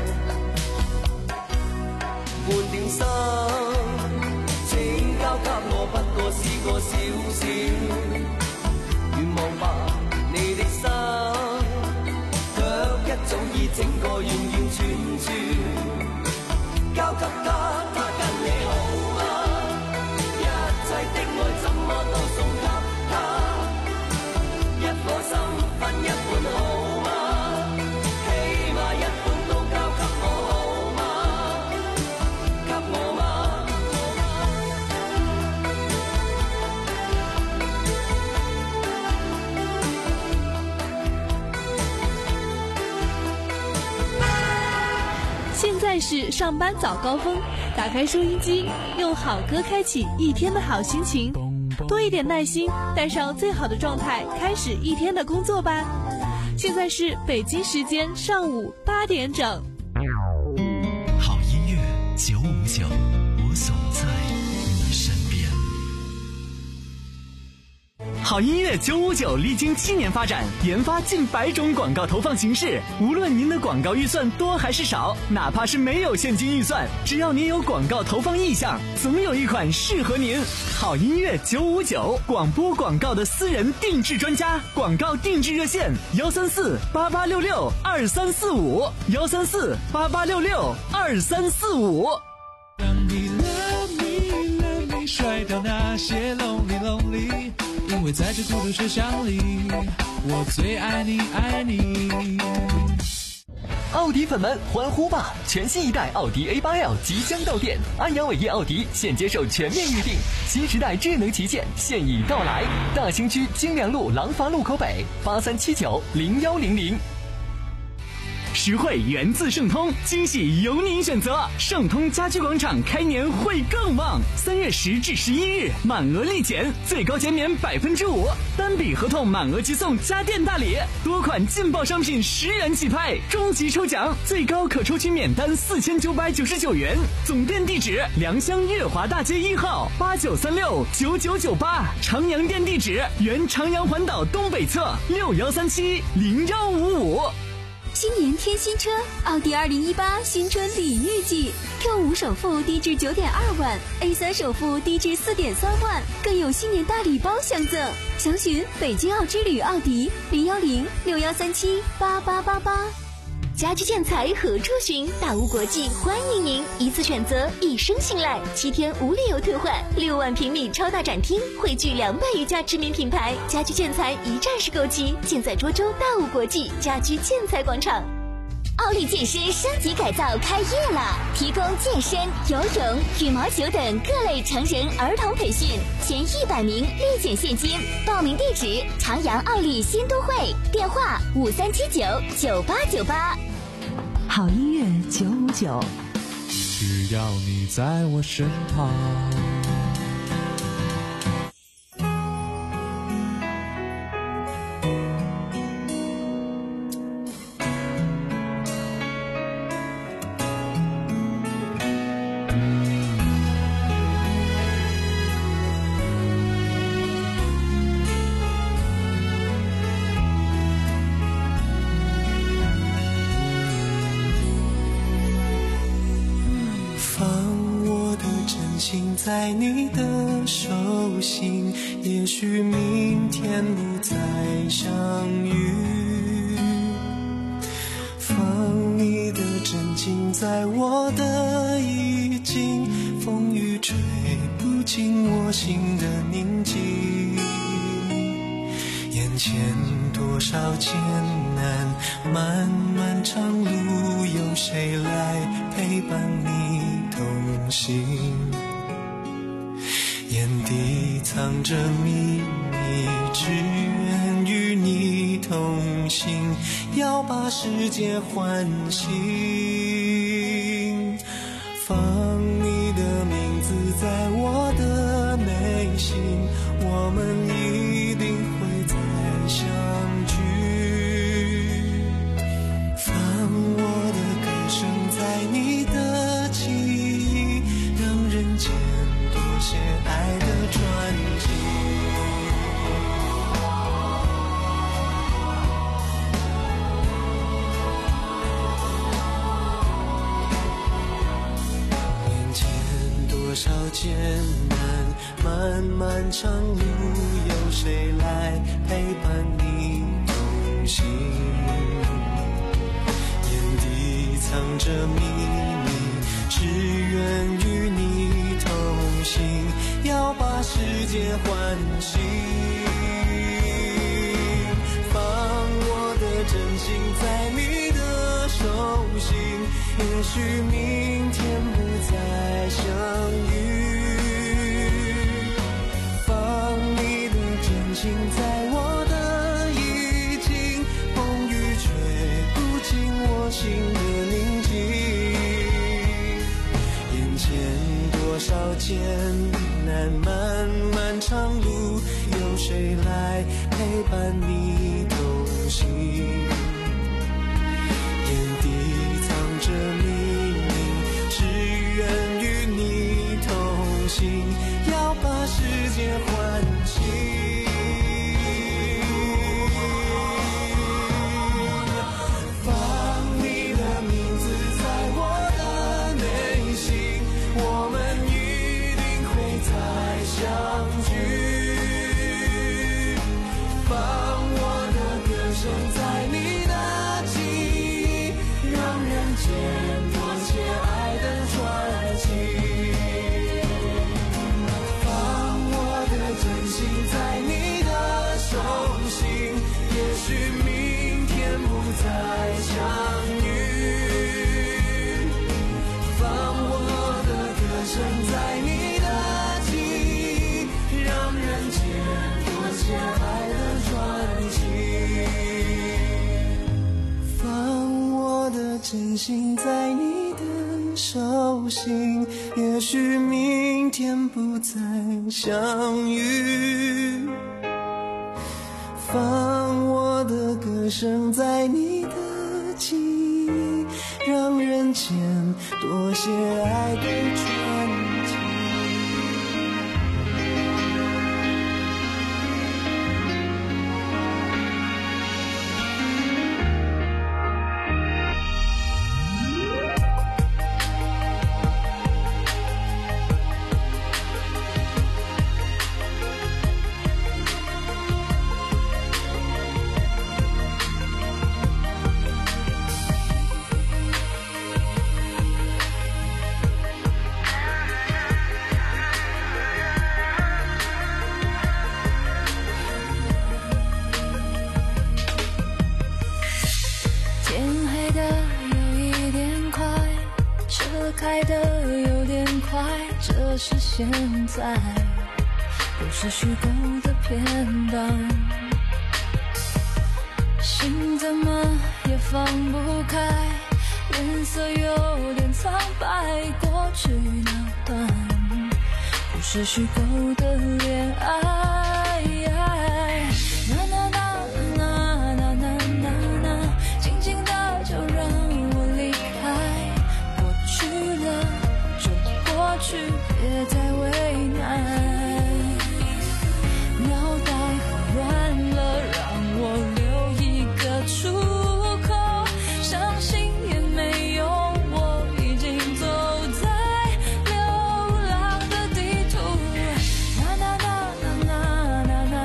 [SPEAKER 16] 半點心請交給我，不過是個小小願望吧。你的心卻一早已整個完完全全交給他。他跟你好嗎？一切的愛怎麼都送給他，一顆心分一半好嗎？起碼一半都交給我好嗎？給我嗎？
[SPEAKER 17] 现在是上班早高峰，打开收音机，用好歌开启一天的好心情，多一点耐心，带上最好的状态，开始一天的工作吧。现在是北京时间上午八点整。
[SPEAKER 1] 好音乐九五九，我总在你身边。
[SPEAKER 2] 好音乐九五九历经七年发展，研发近百种广告投放形式。无论您的广告预算多还是少，哪怕是没有现金预算，只要您有广告投放意向，总有一款适合您。好音乐九五九，广播广告的私人定制专家，广告定制热线：幺三四八八六六二三四五，幺三四八八六六二三四五。
[SPEAKER 7] 让你 love me love me， 甩掉那些 lonely lonely。因为在这孤独学校里，我最爱你爱你。
[SPEAKER 10] 奥迪粉们欢呼吧！全新一代奥迪 A 八 L 即将到店，安阳伟业奥迪现接受全面预定，新时代智能旗舰现已到来。大兴区京良路廊坊路口北，八三七九零幺零零。
[SPEAKER 2] 实惠源自盛通，惊喜由您选择。盛通家居广场开年会更旺，三月十至十一日满额立减，最高减免百分之五，单笔合同满额即送家电大礼，多款劲爆商品十元起拍，终极抽奖最高可抽取免单四千九百九十九元。总店地址：良乡月华大街一号八九三六九九九八，长阳店地址：原长阳环岛东北侧六幺三七零幺五五。
[SPEAKER 11] 新年添新车，奥迪二零一八新春礼遇季 ，Q 五首付低至九点二万 ，A 三首付低至四点三万，更有新年大礼包相赠。详询北京奥之旅奥迪零幺零六幺三七八八八八。家居建材何处寻？大屋国际欢迎您，一次选择，一生信赖，七天无理由退换，六万平米超大展厅，汇聚两百余家知名品牌，家居建材一站式购齐，尽在涿州大屋国际家居建材广场。奥利健身升级改造开业了，提供健身、游泳、羽毛球等各类成人儿童培训，前一百名立减现金。报名地址：长阳奥利新都会，电话五三七九九八九八。
[SPEAKER 6] 好音乐九五九，
[SPEAKER 7] 只要你在我身旁。
[SPEAKER 3] 在你的手心，也许明天不再相遇。放你的真情在我的衣襟，风雨吹不进我心的宁静。眼前多少艰难，漫漫长路，有谁来陪伴你同行？眼底藏着秘密，只愿与你同行，要把世界唤醒。放你的名字在我的内心，我们一定会再相聚。放我的歌声在你的记忆，让人间多些爱的传奇。眼前多少艰难，漫漫长路，有谁来陪伴你同行？眼底藏着秘密，只愿与你同行，要把世界唤醒。放我的真心在你的手心，也许明天不再相遇。放你的真心在我的意境，风雨吹不进我心的宁静。眼前多少艰难，漫漫长路，有谁来陪伴你同行？眼底藏着秘密，只愿与你同行，要把世界唤醒。放你的名字在我的内心，我们一定会再相聚。放我的歌声在你的记忆，让人间多些爱的传奇。放我的真心在你的手心，也许明天不再相遇。放我的歌声在你的记忆，让人间多些爱的传奇。放我的真心在你的手心，也许明天不再相遇。放我的歌声在你的记忆，让人间多些爱的传奇。
[SPEAKER 8] 开的有点快，这是现在，不是虚构的片段。心怎么也放不开，脸色有点苍白。过去那段不是虚构的恋爱，那那那那那那那那，轻轻的就让我离开。过去了就过去，别再为难。脑袋乱了，让我留一个出口。伤心也没用，我已经走在流浪的地图。啦啦啦啦啦啦啦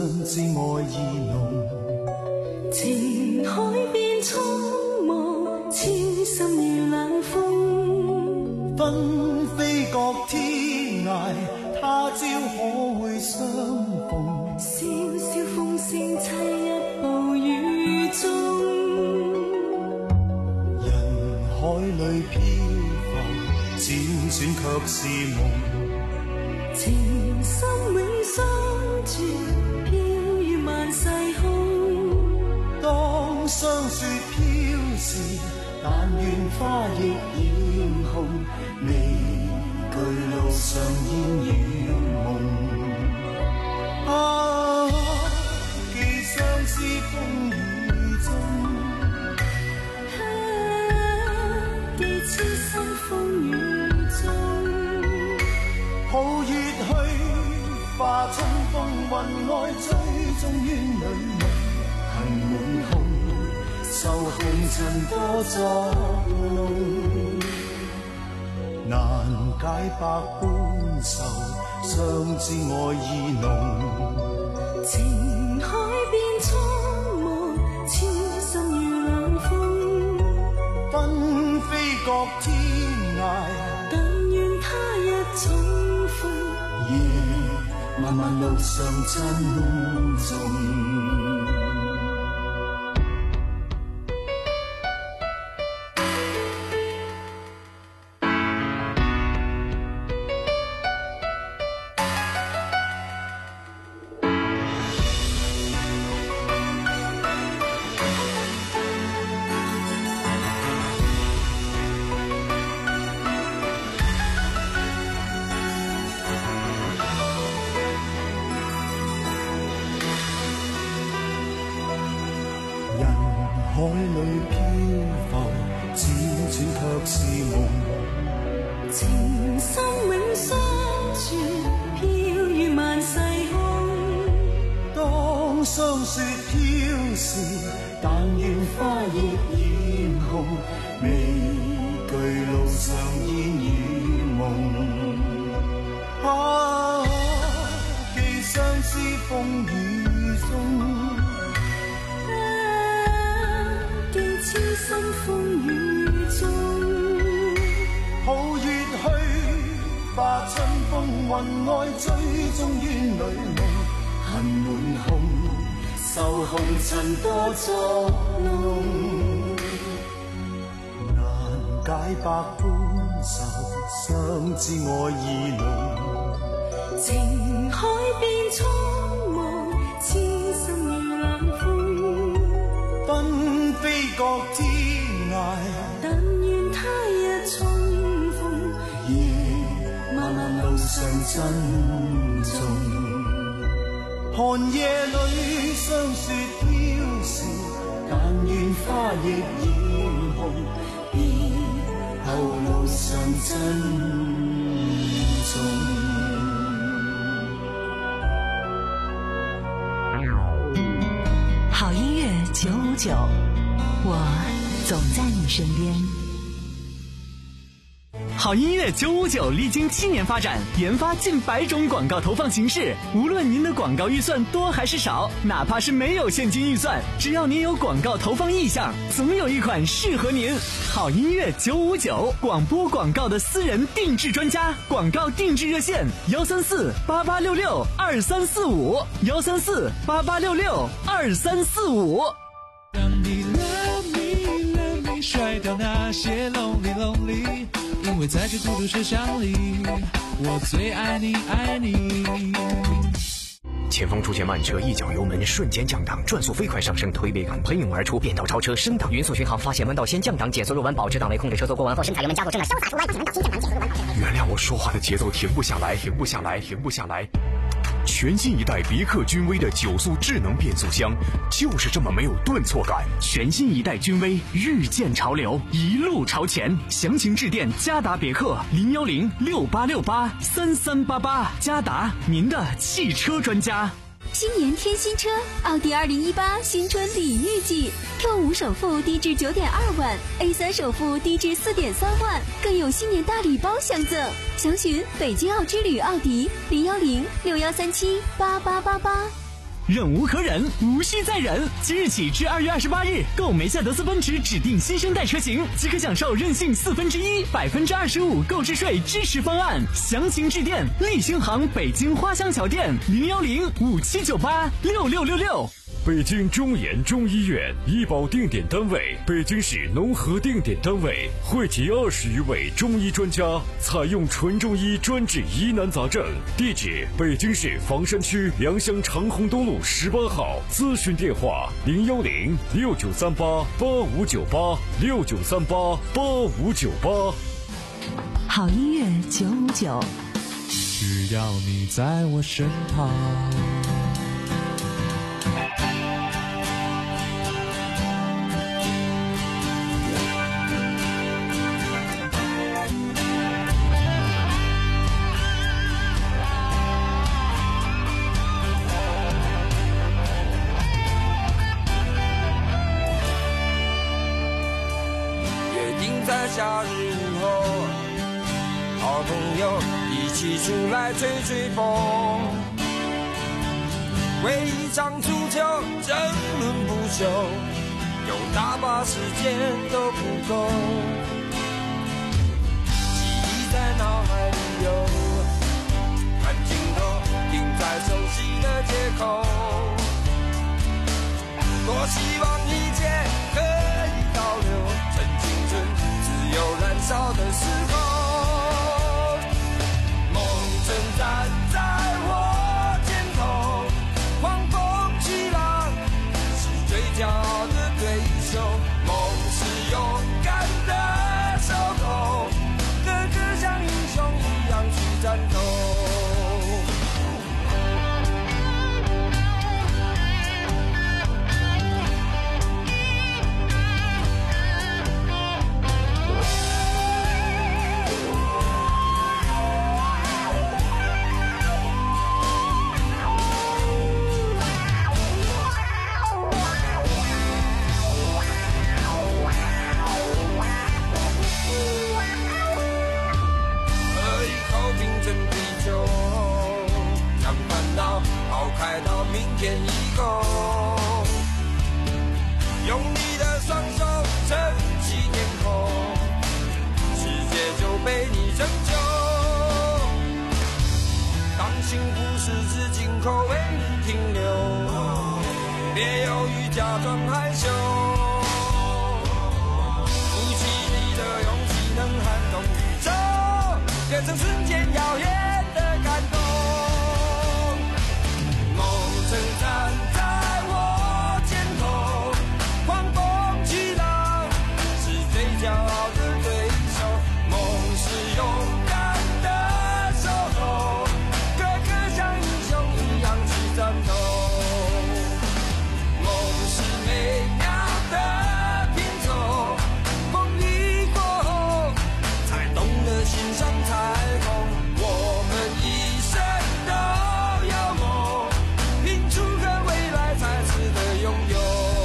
[SPEAKER 18] 至爱意浓。
[SPEAKER 8] 情海变苍茫，痴心如冷风。
[SPEAKER 18] 纷飞各天涯，他朝可会相逢？
[SPEAKER 8] 萧萧风声凄一步雨中。
[SPEAKER 18] 人海里漂浮，辗转却是梦。
[SPEAKER 8] 情深永相住，飘于万世空。
[SPEAKER 18] 当霜雪飘时，但愿花亦艳红。未惧路上烟雨梦。啊，寄相思风雨中。
[SPEAKER 8] 啊，寄痴心风雨中。
[SPEAKER 18] 抱月去，化春风云外，追踪冤侣梦。恨满空，受红尘多作弄。难解百般愁，相知爱意浓。
[SPEAKER 8] 情海变苍茫，痴心如冷风。
[SPEAKER 18] 纷飞各天涯，
[SPEAKER 8] 但愿他日重逢。
[SPEAKER 18] 夜漫漫路上珍重。海里漂浮，輾轉卻是夢。
[SPEAKER 8] 情深永相住，飄於萬世空。
[SPEAKER 18] 當霜雪飄時，但願花亦艷紅。未懼路上煙雨夢。啊，寄相思風雨中。
[SPEAKER 8] 痴心風雨中，
[SPEAKER 18] 抱月去，化春風雲外，追蹤冤侶夢。恨滿空，受紅塵多作弄。難解百般愁，相知愛意濃。
[SPEAKER 8] 情海變蒼茫，痴心如冷風。
[SPEAKER 18] 纷飞各天涯，
[SPEAKER 8] 但願他日重逢。
[SPEAKER 18] 夜漫漫路上珍重。寒夜裏霜雪飄時，但願花亦艷紅。別後路上珍重。
[SPEAKER 6] 好音乐九五九，我总在你身边。
[SPEAKER 2] 好音乐九五九历经七年发展，研发近百种广告投放形式。无论您的广告预算多还是少，哪怕是没有现金预算，只要您有广告投放意向，总有一款适合您。好音乐九五九，广播广告的私人定制专家，广告定制热线：幺三四八八六六二三四五，幺三四八八六六二三四五。
[SPEAKER 19] 当你 love me love me 甩掉那些 lonely lonely， 因为在这孤独车厢里，我最爱你爱你。
[SPEAKER 20] 前方出现慢车，一脚油门瞬间降档，转速飞快上升，推背感喷涌而出，变道超车升档，匀速巡航，发现弯道先降档，减速入弯，保持档位，控制车速过弯后，深踩油门加速，正向潇洒出弯，发现弯道先降档，减速入弯，保持。原谅我说话的节奏停不下来，停不下来，停不下来。全新一代别克君威的九速智能变速箱，就是这么没有顿挫感。
[SPEAKER 2] 全新一代君威，日渐潮流，一路朝前。详情致电嘉达别克零幺零六八六八三三八八，嘉达，您的汽车专家。
[SPEAKER 11] 新年添新车，奥迪二零一八新春礼遇季 ，Q 五首付低至九点二万 ，A 三首付低至四点三万，更有新年大礼包相赠。详询北京奥之旅奥迪零幺零六幺三七八八八八。
[SPEAKER 2] 忍无可忍，无需再忍。即日起至二月二十八日，购梅赛德斯奔驰指定新生代车型，即可享受任性四分之一、百分之二十五购置税支持方案。详情致电立星行北京花乡桥店零幺零五七九八六六六六。
[SPEAKER 5] 北京中研中医院医保定点单位，北京市农合定点单位，汇集二十余位中医专家，采用纯中医专治疑难杂症。地址：北京市房山区良乡长虹东路十八号。咨询电话：零幺零六九三八八五九八六九三八八五九八。
[SPEAKER 6] 好音乐九五九，
[SPEAKER 19] 只要你在我身旁。
[SPEAKER 16] 夏日午后，好朋友一起出来吹吹风，为一场足球争论不休，有大把时间都不够，记忆在脑海里游，看镜头停在熟悉的街口，多希望一切可以倒流，趁青春有燃烧的时候，梦正站在我肩头，狂风起浪是最骄傲的对手，梦是勇敢的守候，个个像英雄一样去战斗。开到明天以后，用你的双手撑起天空，世界就被你拯救。当幸福十指紧扣为你停留，别犹豫假装害羞，鼓起你的勇气能撼动宇宙，变成瞬间遥远的感动。正站在我肩头，狂风起浪是最骄傲的对手，梦是勇敢的守候，个个像英雄一样去战斗，梦是美妙的拼凑，风雨过后才懂得欣赏彩虹，我们一生都有梦，拼出个未来才值得拥有。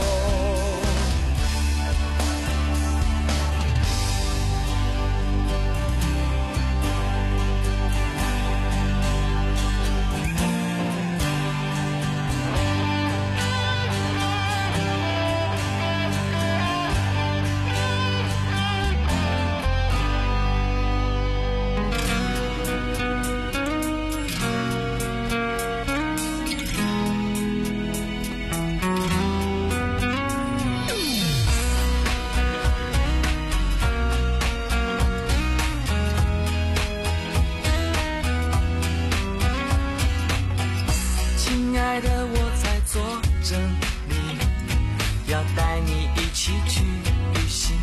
[SPEAKER 16] 亲爱的，我在做着你，要带你一起去旅行，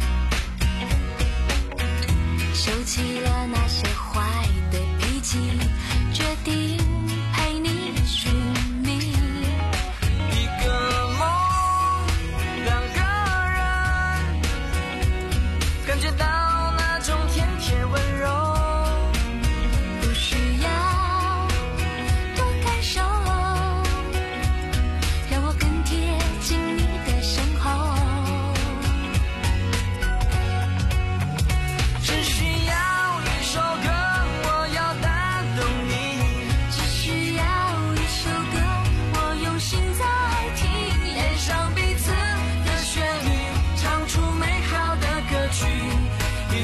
[SPEAKER 8] 收起了那些坏的脾气，决定陪你寻觅
[SPEAKER 16] 一个梦，两个人，感觉到那种甜甜温柔，
[SPEAKER 8] 不需要多感受，让我更贴近你的身后，
[SPEAKER 16] 只需要一首歌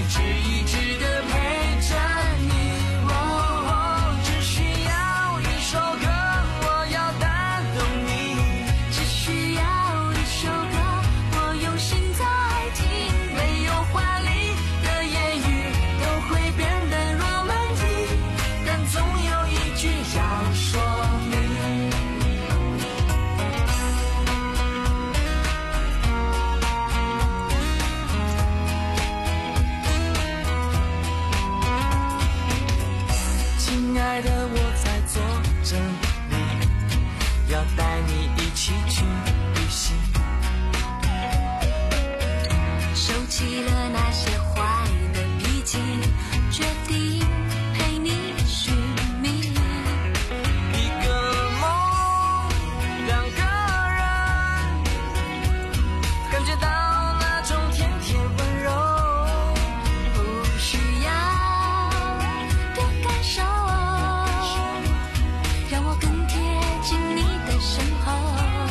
[SPEAKER 3] 直一直的陪着你。哦，只需要一首歌，我要打动你。
[SPEAKER 8] 只需要一首歌，我用心在听。
[SPEAKER 3] 没有华丽的言语都会变得罗曼蒂，但总有一句要说明。亲爱的，我在做着你，要带你一起去旅行。
[SPEAKER 8] 收起了那些坏的脾气，决定陪你寻觅。
[SPEAKER 3] 一个梦，两个人，感觉到那种甜甜温柔，
[SPEAKER 8] 不需要多感受，让我更贴近你的身后。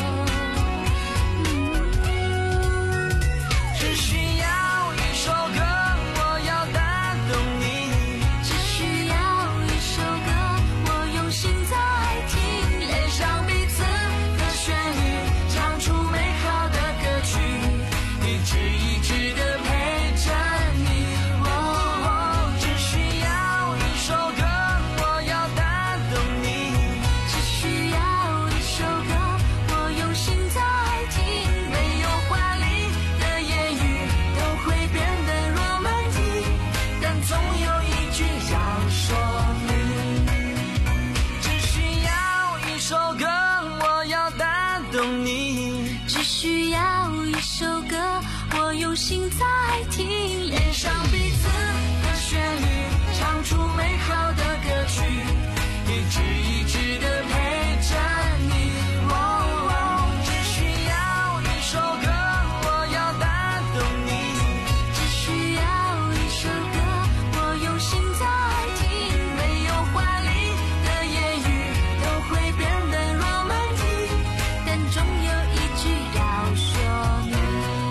[SPEAKER 3] 只需要一首歌，我要打动你。
[SPEAKER 8] 只需要一首歌，我用心在听。
[SPEAKER 3] 连上彼此的旋律，唱出美好的歌曲，一直一直的陪着你。哦，只需要一首歌，我要打动你。
[SPEAKER 8] 只需要一首歌，我用心在听。
[SPEAKER 3] 没有华丽的言语都会变得罗曼蒂，但总有一句要说明。只需要一首歌，我要打动你。
[SPEAKER 8] 只需要一首歌，我用心在听。
[SPEAKER 3] 连上彼此的旋律，唱出美好的歌曲，一直一直的陪着你。哦，只需要一首歌，我要打动你。
[SPEAKER 8] 只需要一首歌，我用心在听。
[SPEAKER 3] 没有华丽的言语都会变得罗曼蒂，
[SPEAKER 8] 但总有一句要说明。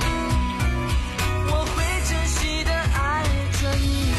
[SPEAKER 3] 我会珍惜的爱着你。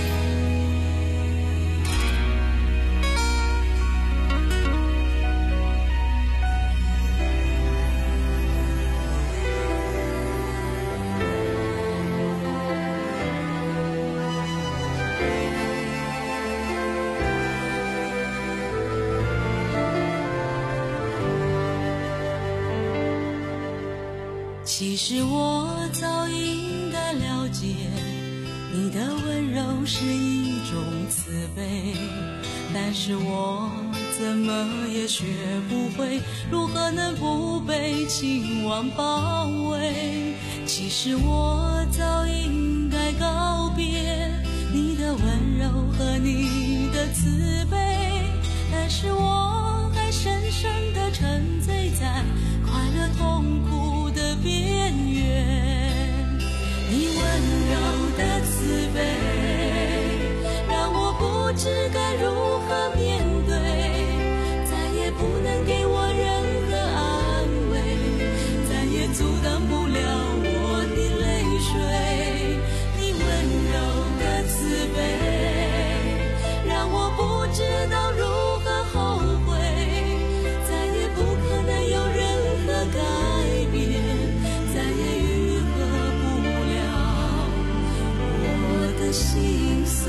[SPEAKER 8] 其实我早应该了解，你的温柔是一种慈悲，但是我怎么也学不会如何能不被情网包围。其实我早应该告别你的温柔和你的慈悲，但是我还深深地沉醉在快乐痛苦的边缘。你温柔的慈悲让我不知该如何面对，再也不能给我任何安慰，再也阻挡不了我的泪水。你温柔的慈悲让我不知道如何后悔，再也不可能有任何改变，再也愈合不了我的心碎。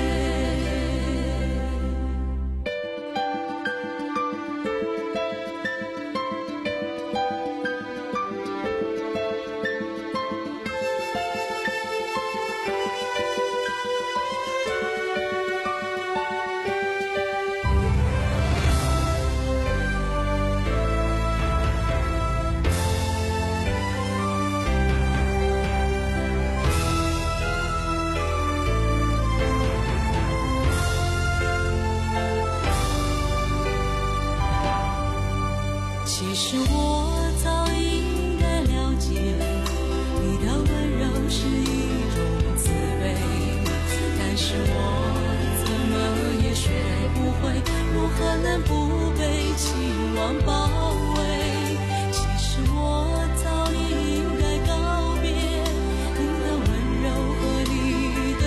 [SPEAKER 8] 其实我早应该了解，你的温柔是一种慈悲，但是我怎么也学不会如何能不被情网包围。其实我早应该告别你的温柔和你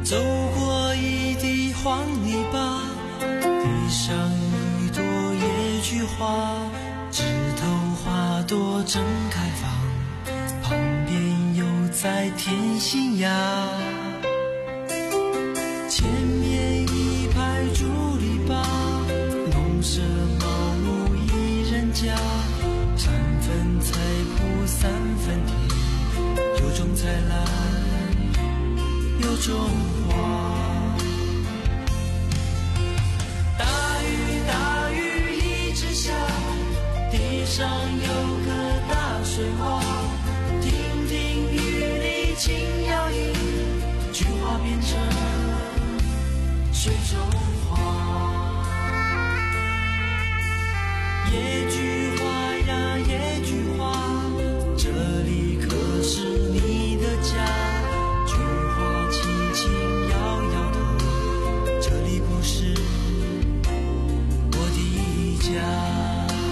[SPEAKER 7] 走过一地黄泥巴，地上有一朵野菊花，枝头花朵正开放，旁边有在天心崖，前面一排竹篱笆，农舍茅屋一人家，三分菜圃三分田，有种菜来有种花。大雨大雨一直下，地上有个大水洼，亭亭玉立轻摇曳，菊花变成水中花。野菊花呀野菊花，这里可是你的家，菊花轻轻摇摇头，这里不是我的家。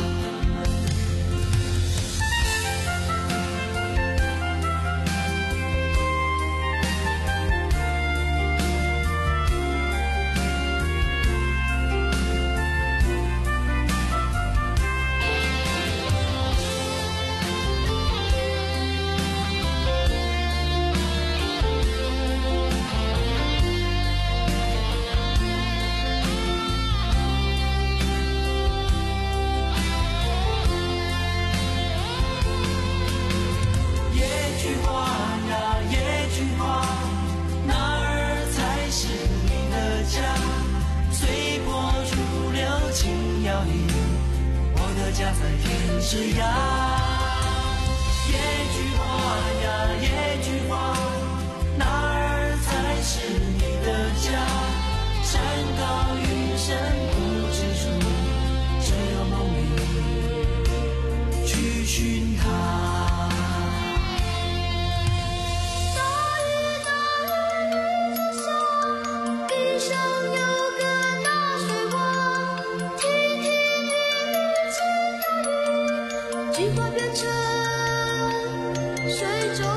[SPEAKER 7] 家在天之涯，野菊花呀野菊花，哪儿才是你的家？山高云深不知处，只有梦里去寻它。
[SPEAKER 8] 菊花变成水中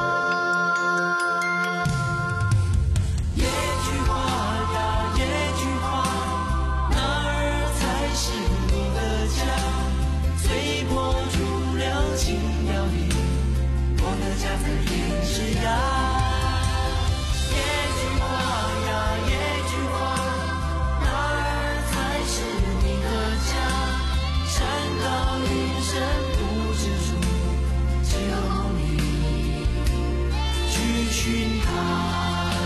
[SPEAKER 8] 花，
[SPEAKER 7] 野菊花呀野菊花，哪儿才是你的家？随波逐流轻摇曳，我的家在天之涯。野菊花呀野菊花，哪儿才是你的家？山高云深不知处，只有梦里去寻它。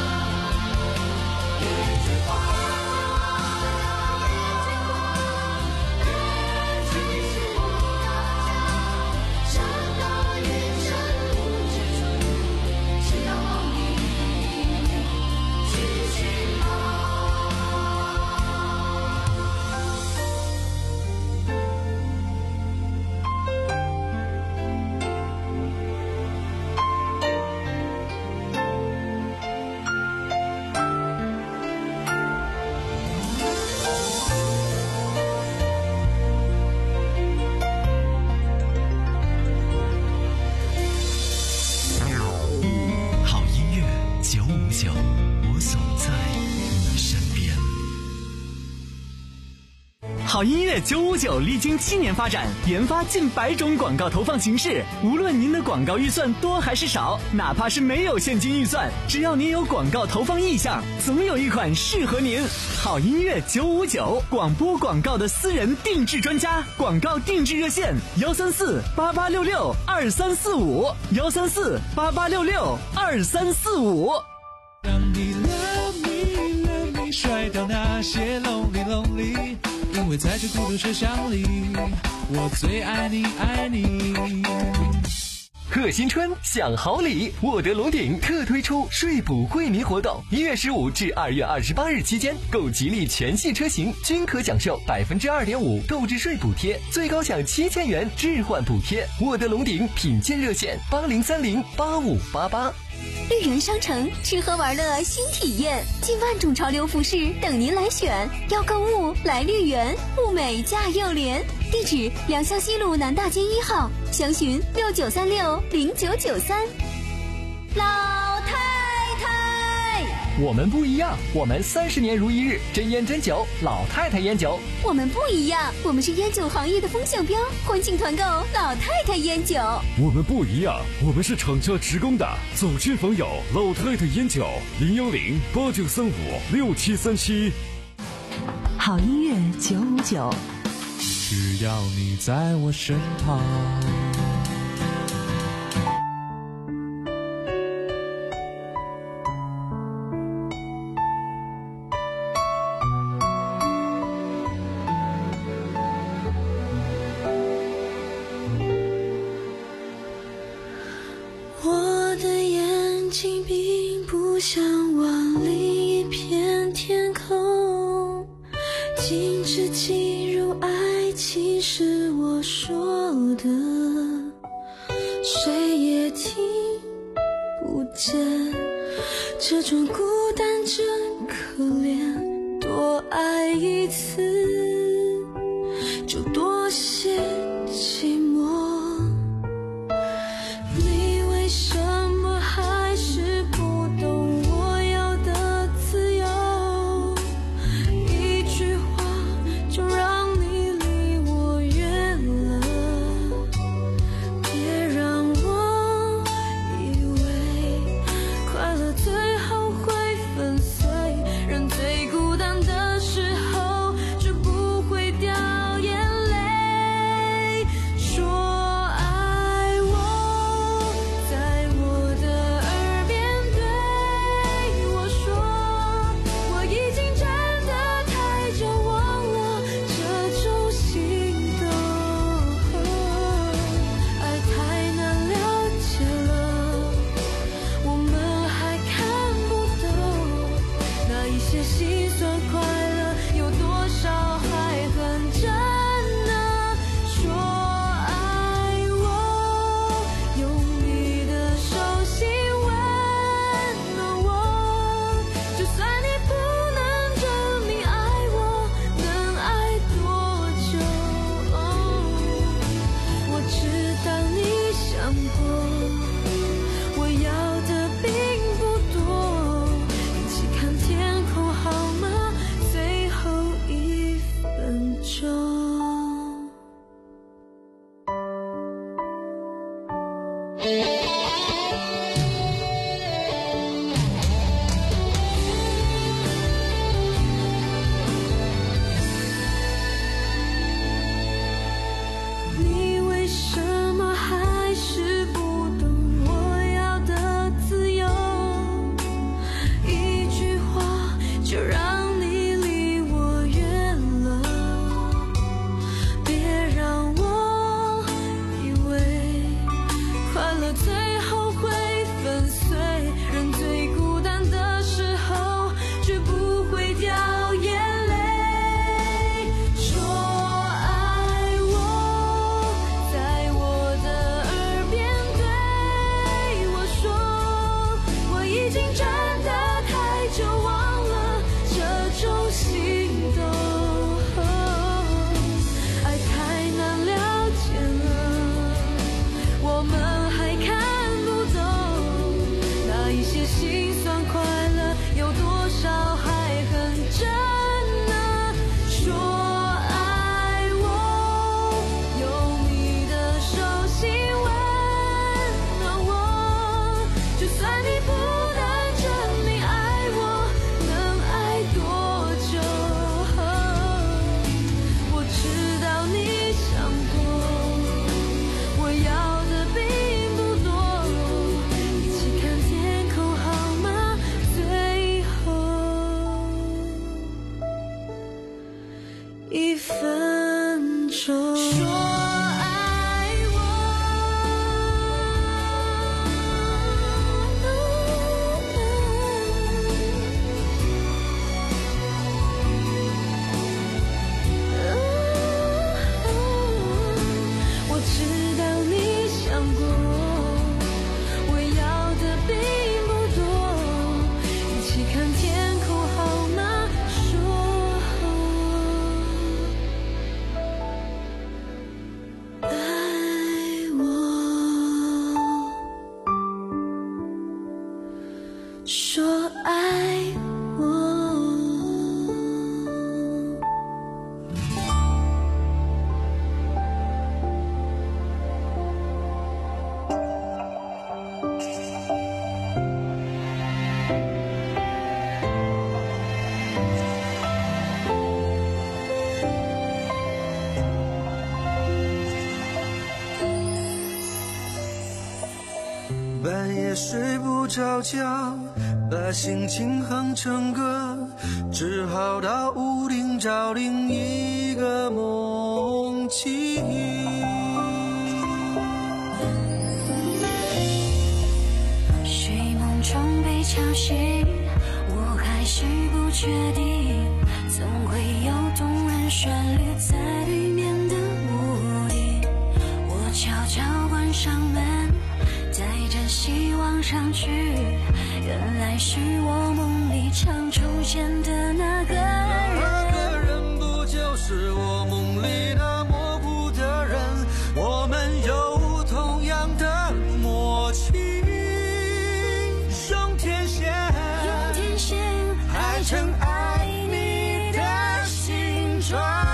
[SPEAKER 7] 野菊花，野菊花，山高云深不知处，只有梦里去寻它。
[SPEAKER 2] 好音乐九五九，我总在你身边。好音乐九五九历经七年发展，研发近百种广告投放形式。无论您的广告预算多还是少，哪怕是没有现金预算，只要您有广告投放意向，总有一款适合您。好音乐九五九，广播广告的私人定制专家，广告定制热线：幺三四八八六六二三四五，幺三四八八六六二三四五。
[SPEAKER 19] 让你 love me love me 甩掉那些 lonely lonely， 因为在这孤独车厢里，我最爱你爱你。
[SPEAKER 10] 贺新春享好礼，沃德龙鼎特推出税补惠民活动，一月十五至二月二十八日期间，购吉利全系车型均可享受百分之二点五购置税补贴，最高享七千元置换补贴。沃德龙鼎品鉴热线：八零三零八五八八。
[SPEAKER 11] 绿园商城吃喝玩乐新体验，近万种潮流服饰等您来选。要购物来绿园，物美价又廉。地址：良乡西路南大街一号，详询六九三六零九九三。
[SPEAKER 8] 老太太。
[SPEAKER 10] 我们不一样，我们三十年如一日，真烟真酒，老太太烟酒。
[SPEAKER 11] 我们不一样，我们是烟酒行业的风向标，欢庆团购老太太烟酒。
[SPEAKER 5] 我们不一样，我们是厂家职工的，走亲访友，老太太烟酒，零幺零八九三五六七三七。
[SPEAKER 6] 好音乐九五九，
[SPEAKER 19] 只要你在我身旁。
[SPEAKER 8] 我的眼睛并不像万里一片天空，禁止进入爱情是我说的，谁也听不见，这种孤单真可怜，多爱一次就多些寂寞。你为什么还是不懂我要的自由？一句话就让你离我远了，别让我以为快乐最后会粉碎，人最孤单的时候就不会掉眼泪。说爱我，在我的耳边对我说，我已经真的太久忘了这种心动，爱太难了解了，我们还看不懂那一些心酸快乐有多少还很真呢？说爱我，用你的手心温暖我，就算你不能证明爱我能爱多久，我知道你想过，我要的并不多，一起看天空好吗？最后一分钟。你为什么还是不懂我要的自由？一句话就让你离我远了，别让我以为快乐最后会粉碎，人最孤单的时候绝不会掉眼泪。说爱我，在我的耳边对我说，我已经真的太久忘了这种心动，爱太难了解了，我们还看不懂那一些心酸快乐有多少还很真呢？说爱我，用你的手心温暖我，就算你不能证明爱我能爱多久，我知道你想过，我要的并不多，一起看天空好吗？最后一分钟。说爱我，知道你想过，我要的并不多，一起看天空好吗？说爱我，说爱
[SPEAKER 18] 半夜睡不着觉，把心情哼成歌，只好到屋顶找另一个梦境。
[SPEAKER 8] 睡梦中被敲醒，我还是不确定，总会有动人旋律在对面的屋顶。我悄悄关上门，带着希望上去，原来是我梦里常出现的那个人。
[SPEAKER 18] 那个人不就是我梦里那模糊的人？我们有同样的默契，用天线，
[SPEAKER 8] 用天线
[SPEAKER 18] 排成爱你的形状。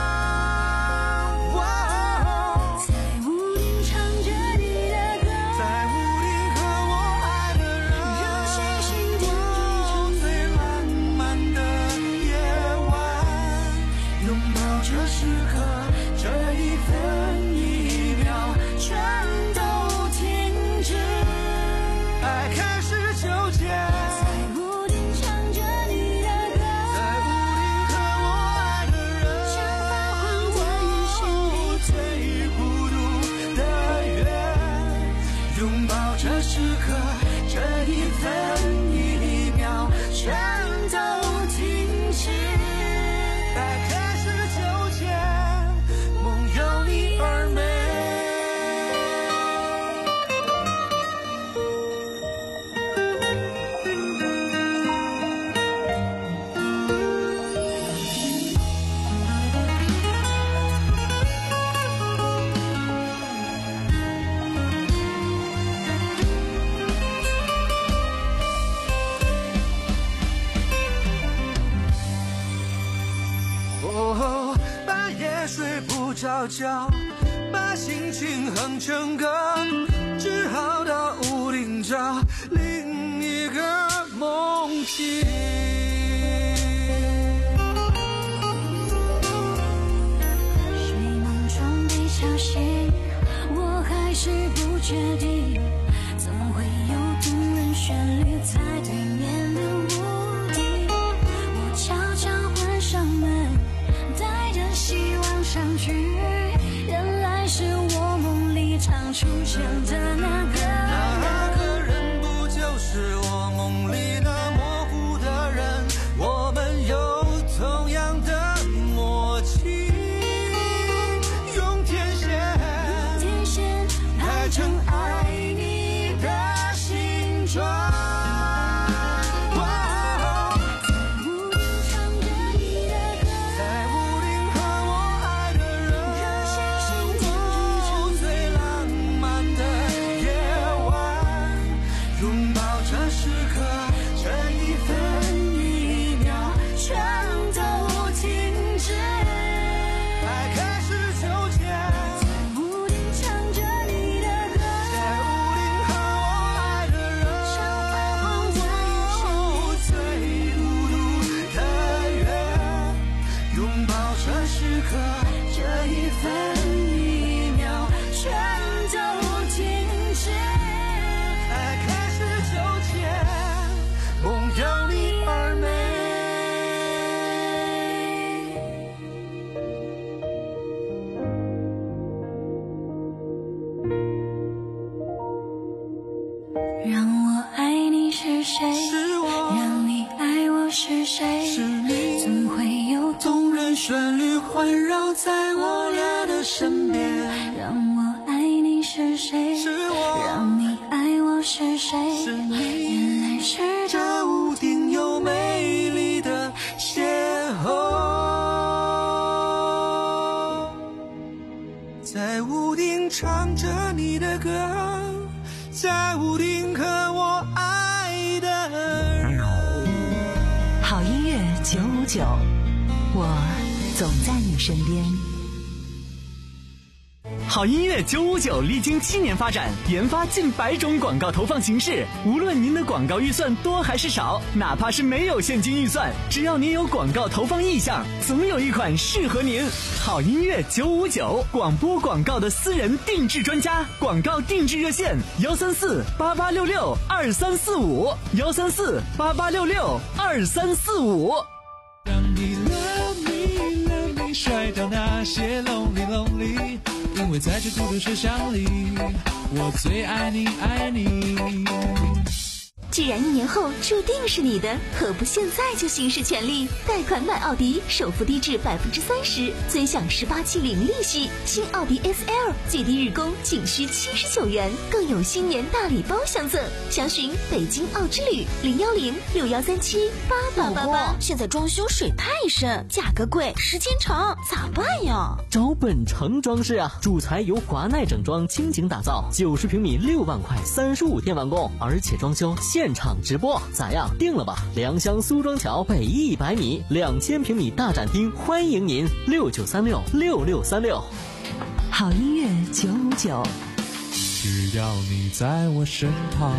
[SPEAKER 18] 觉，把心情哼成歌，只好到屋顶找另一个梦境。
[SPEAKER 8] 睡梦中被敲醒，我还是不确定，总会有动人旋律在对面的屋顶。我悄悄关上门，带着希望上去，原来是我梦里常出现的那个人。
[SPEAKER 18] 那个人不就是我梦里那模糊的人？我们有同样的默契，用天线
[SPEAKER 8] 天线
[SPEAKER 18] 排成爱你的形状。
[SPEAKER 8] 让我爱你是谁？
[SPEAKER 18] 是我。
[SPEAKER 8] 让你爱我是谁？
[SPEAKER 18] 是你。
[SPEAKER 8] 总会有
[SPEAKER 18] 动人旋律环绕在我俩的身边。
[SPEAKER 8] 让我爱你是谁？
[SPEAKER 18] 是我。
[SPEAKER 8] 让你爱我是谁？
[SPEAKER 18] 是你。
[SPEAKER 8] 原来是
[SPEAKER 18] 这屋顶有美丽的邂逅，在屋顶唱着你的歌，在屋顶和我爱的人。
[SPEAKER 6] 好音乐九五九，我总在你身边。
[SPEAKER 10] 好
[SPEAKER 2] 好音乐九五九历经七年发展，研发近百种广告投放形式。无论您的广告预算多还是少，哪怕是没有现金预算，只要您有广告投放意向，总有一款适合您。好音乐九五九，广播广告的私人定制专家，广告定制热线：幺三四八八六六二三四五，幺三四八八六六二三四五。
[SPEAKER 19] 让你 love me love me 甩掉那些 lonely lonely， 因为在这孤独车厢里，我最爱你爱你。
[SPEAKER 11] 既然一年后注定是你的，何不现在就行使权利？贷款买奥迪，首付低至百分之三十，尊享十八期零利息。新奥迪 S L 最低日供仅需七十九元，更有新年大礼包相赠。详询北京奥之旅零幺零六幺三七八八八八。
[SPEAKER 4] 现在装修水太深，价格贵，时间长，咋办呀？
[SPEAKER 12] 找本城装饰啊，主材由华奈整装倾情打造，九十平米六万块，三十五天完工，而且装修现场直播，咋样？定了吧？良乡苏庄桥北一百米，两千平米大展厅，欢迎您六九三六六六三六。
[SPEAKER 6] 好音乐九五九，
[SPEAKER 19] 只要你在我身旁。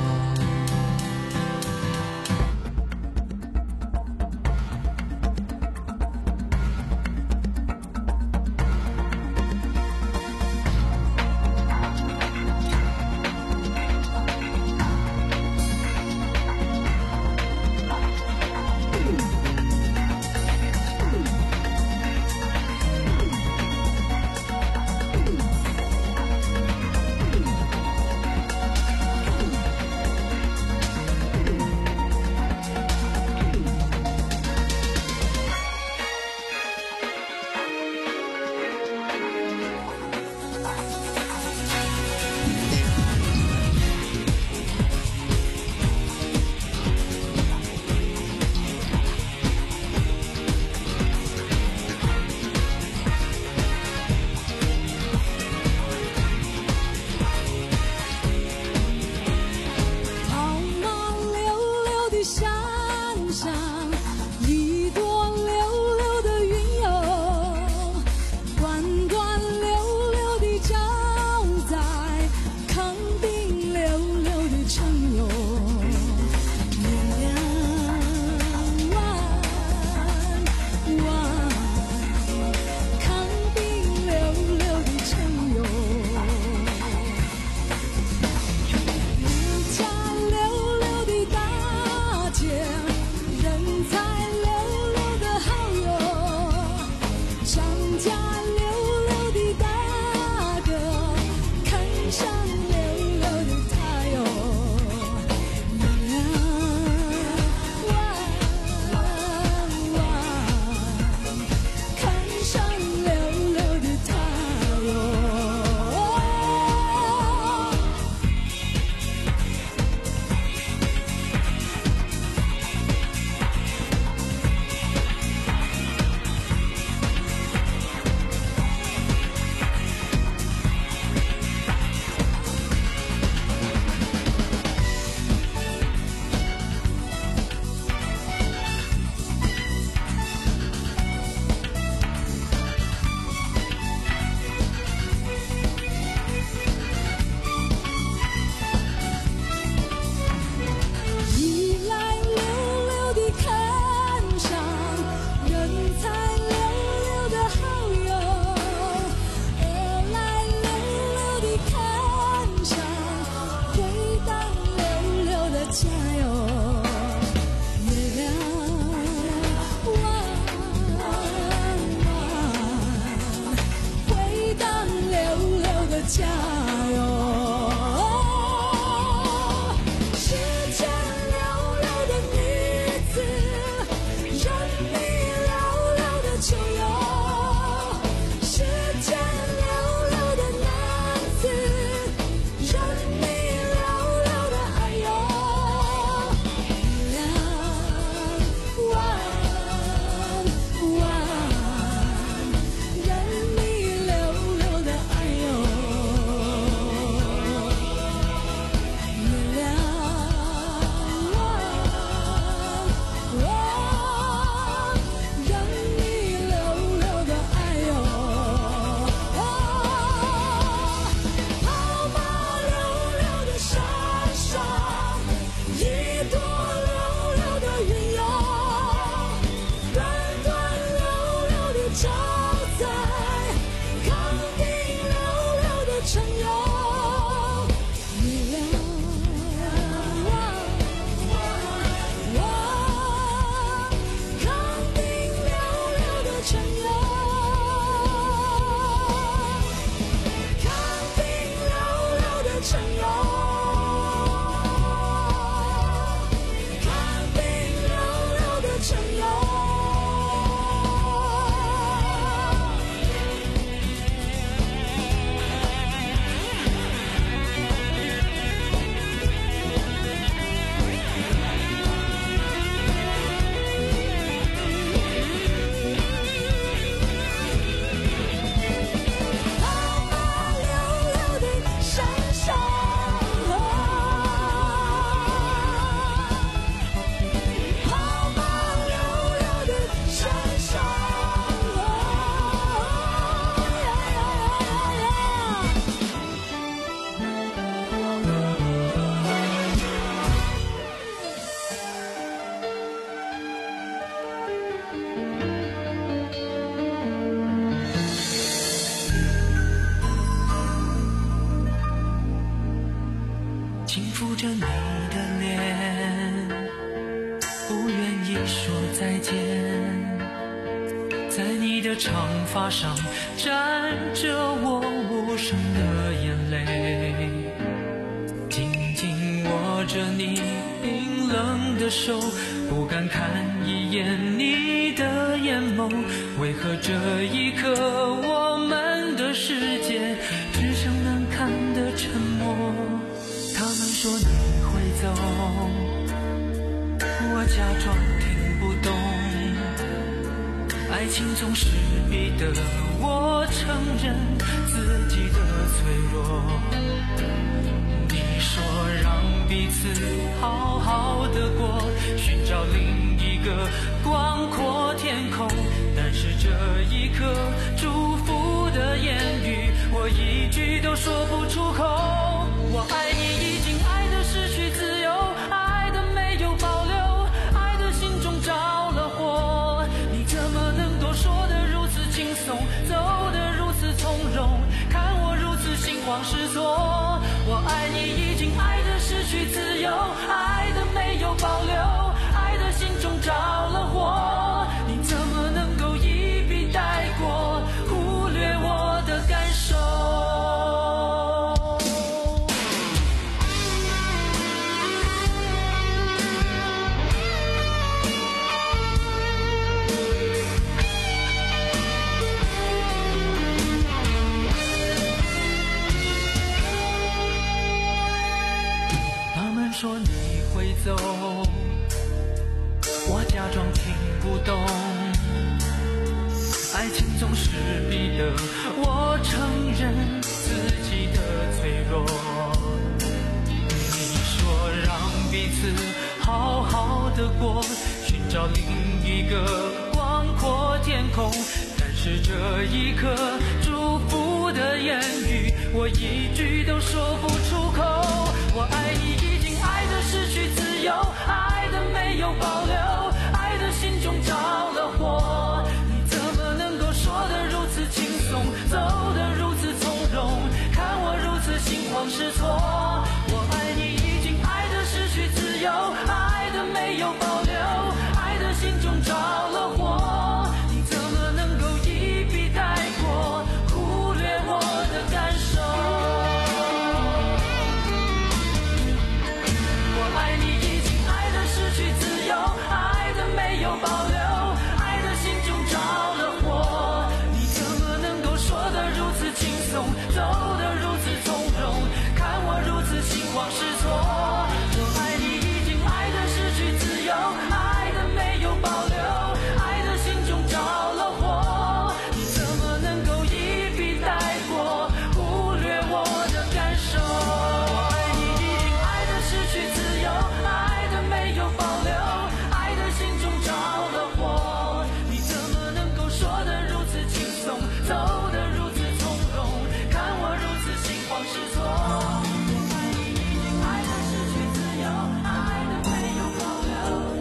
[SPEAKER 7] 的长发上沾着我无声的眼泪，紧紧握着你冰冷的手，不敢看一眼你的眼眸。为何这一刻我们的世界只剩难堪的沉默？他们说你会走，我假装听不懂。爱情总是逼得我承认自己的脆弱。你说让彼此好好的过，寻找另一个广阔天空，但是这一刻祝福的言语我一句都说不出口。我爱你已经爱得失去自由，爱得没有保留，爱得心中着了火。你怎么能够说得如此轻松，走得如此从容，看我如此心慌失措。我爱你已经爱得失去自由，爱得没有保留，爱得心中着了火。你怎么能够一笔带过，忽略我的感受？说你会走，我假装听不懂。爱情总是逼得我承认自己的脆弱。你说让彼此好好的过，寻找另一个广阔天空，但是这一刻祝福的言语我一句都说不出口。我爱你已经爱得失去自由，爱得没有保留，爱得心中着了火。你怎么能够说得如此轻松，走得如此从容，看我如此心慌失措。我爱你已经爱得失去自由，爱得没有保留，爱得心中着了火。你怎么能够一笔带过，忽略我的感受？爱的没有保留，爱的心中着了火。你怎么能够说得如此轻松，走得如此从容，看我如此心慌失措。我爱你已经爱得失去自由，爱的没有保留，爱的心中着了火。你怎么能够一笔带过，忽略我的感受？我爱你已经爱得失去自由，爱的没有保留，心中着了火。你怎么能够说得如此轻松，走得如此从容，看我如此心慌失措。我爱你已经爱得失去自由，爱的没有保留。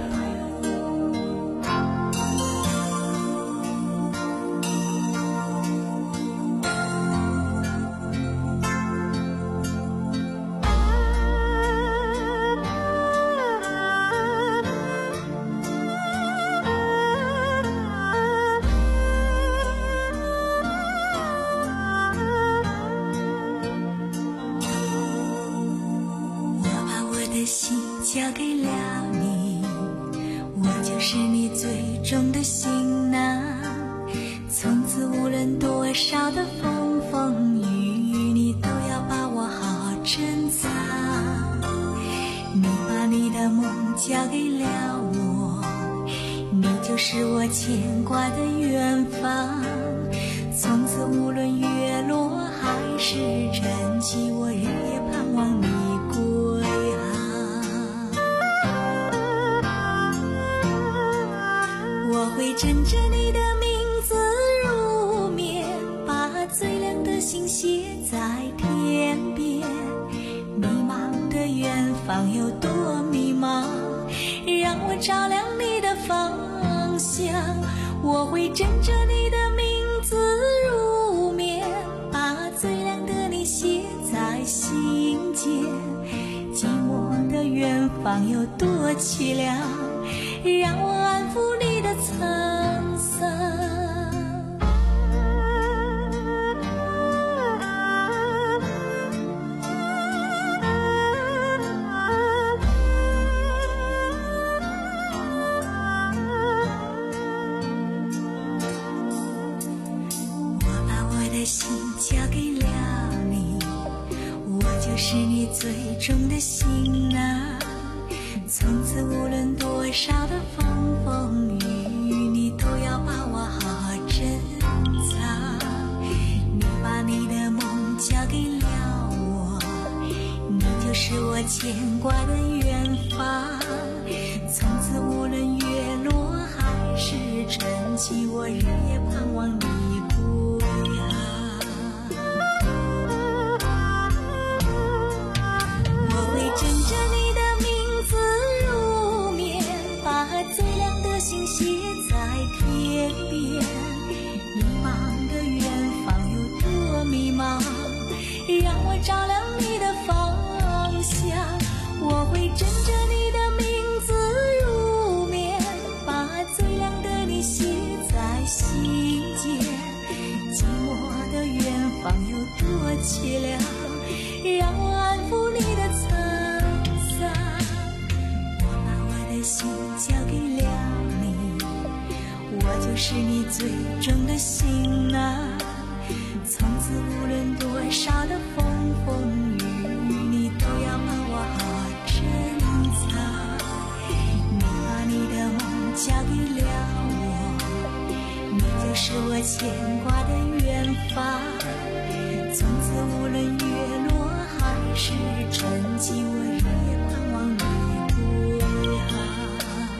[SPEAKER 8] 交给了你，我就是你最终的心囊。从此无论多少的风风雨雨，你都要把我好好珍藏。你把你的梦交给了我，你就是我牵挂的远方。从此无论月落还是晨曦，我日夜盼望你归航。我会枕着你的名字入眠，把最亮的星写在天边。迷茫的远方有多迷茫，让我照亮你的方向。我会枕着你的名字入眠，把最亮的你写在心间。寂寞的远方有多凄凉，让我安抚你的沧桑。 最终的心啊，从此无论多少的风风雨雨，你都要把我好好珍藏。你把你的梦交给了我，你就是我牵挂的远方。从此无论月落还是晨起，我日夜盼望你归航。我会枕着你的名字入眠，把最亮的星写在天边。迷茫的远方有多迷茫，让我照亮你的方向。我会枕着你的名字入眠，把最亮的你写在心间。寂寞的远方有多凄凉，让我安抚你的沧桑。我把我的心交给了你，我就是你最终的心啊。从此无论多少的风风雨雨，你都要把我好好珍藏。你把你的梦交给了我，你就是我牵挂的远方。从此无论月落还是晨起，我日夜盼望你归航。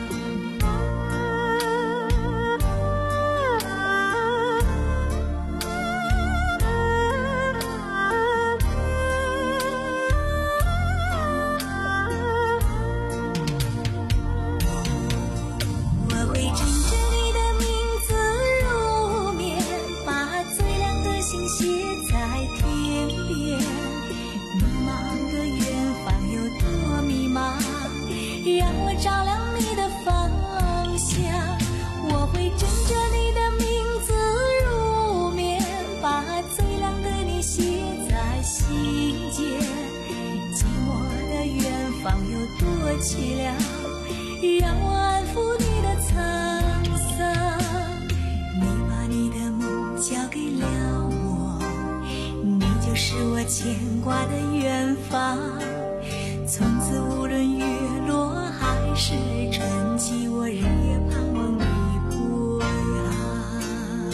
[SPEAKER 8] 我会枕着你的名字入眠，把最亮的星写在天边。迷茫的远方有多迷茫，让我照亮你的方向。我会枕着你的名字入眠，把最亮的你写在心间。寂寞的远方有多凄凉，让我安抚你的沧桑。你把你的梦交给了我，你就是我牵挂的远方。从此无论月落还是晨起，我日夜盼望你归航。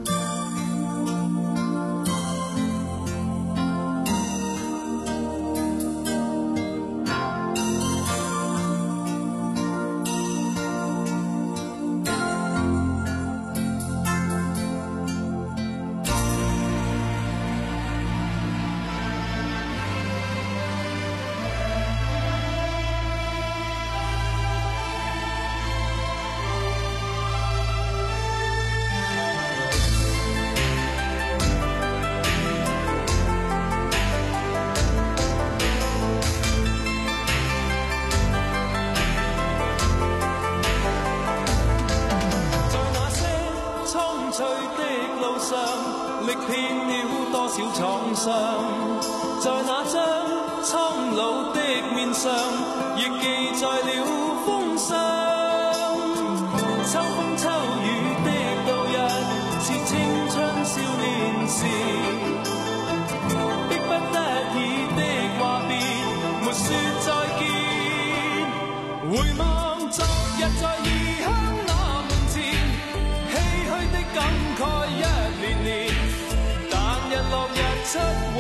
[SPEAKER 9] 历遍了多少創傷，在那張蒼老的面上，亦記載了風霜。秋風秋雨的度日，是青春少年時，迫不得已的話別，沒說再見。回望昨日在異鄉那門前，唏噓的感慨一年年。但日落日出。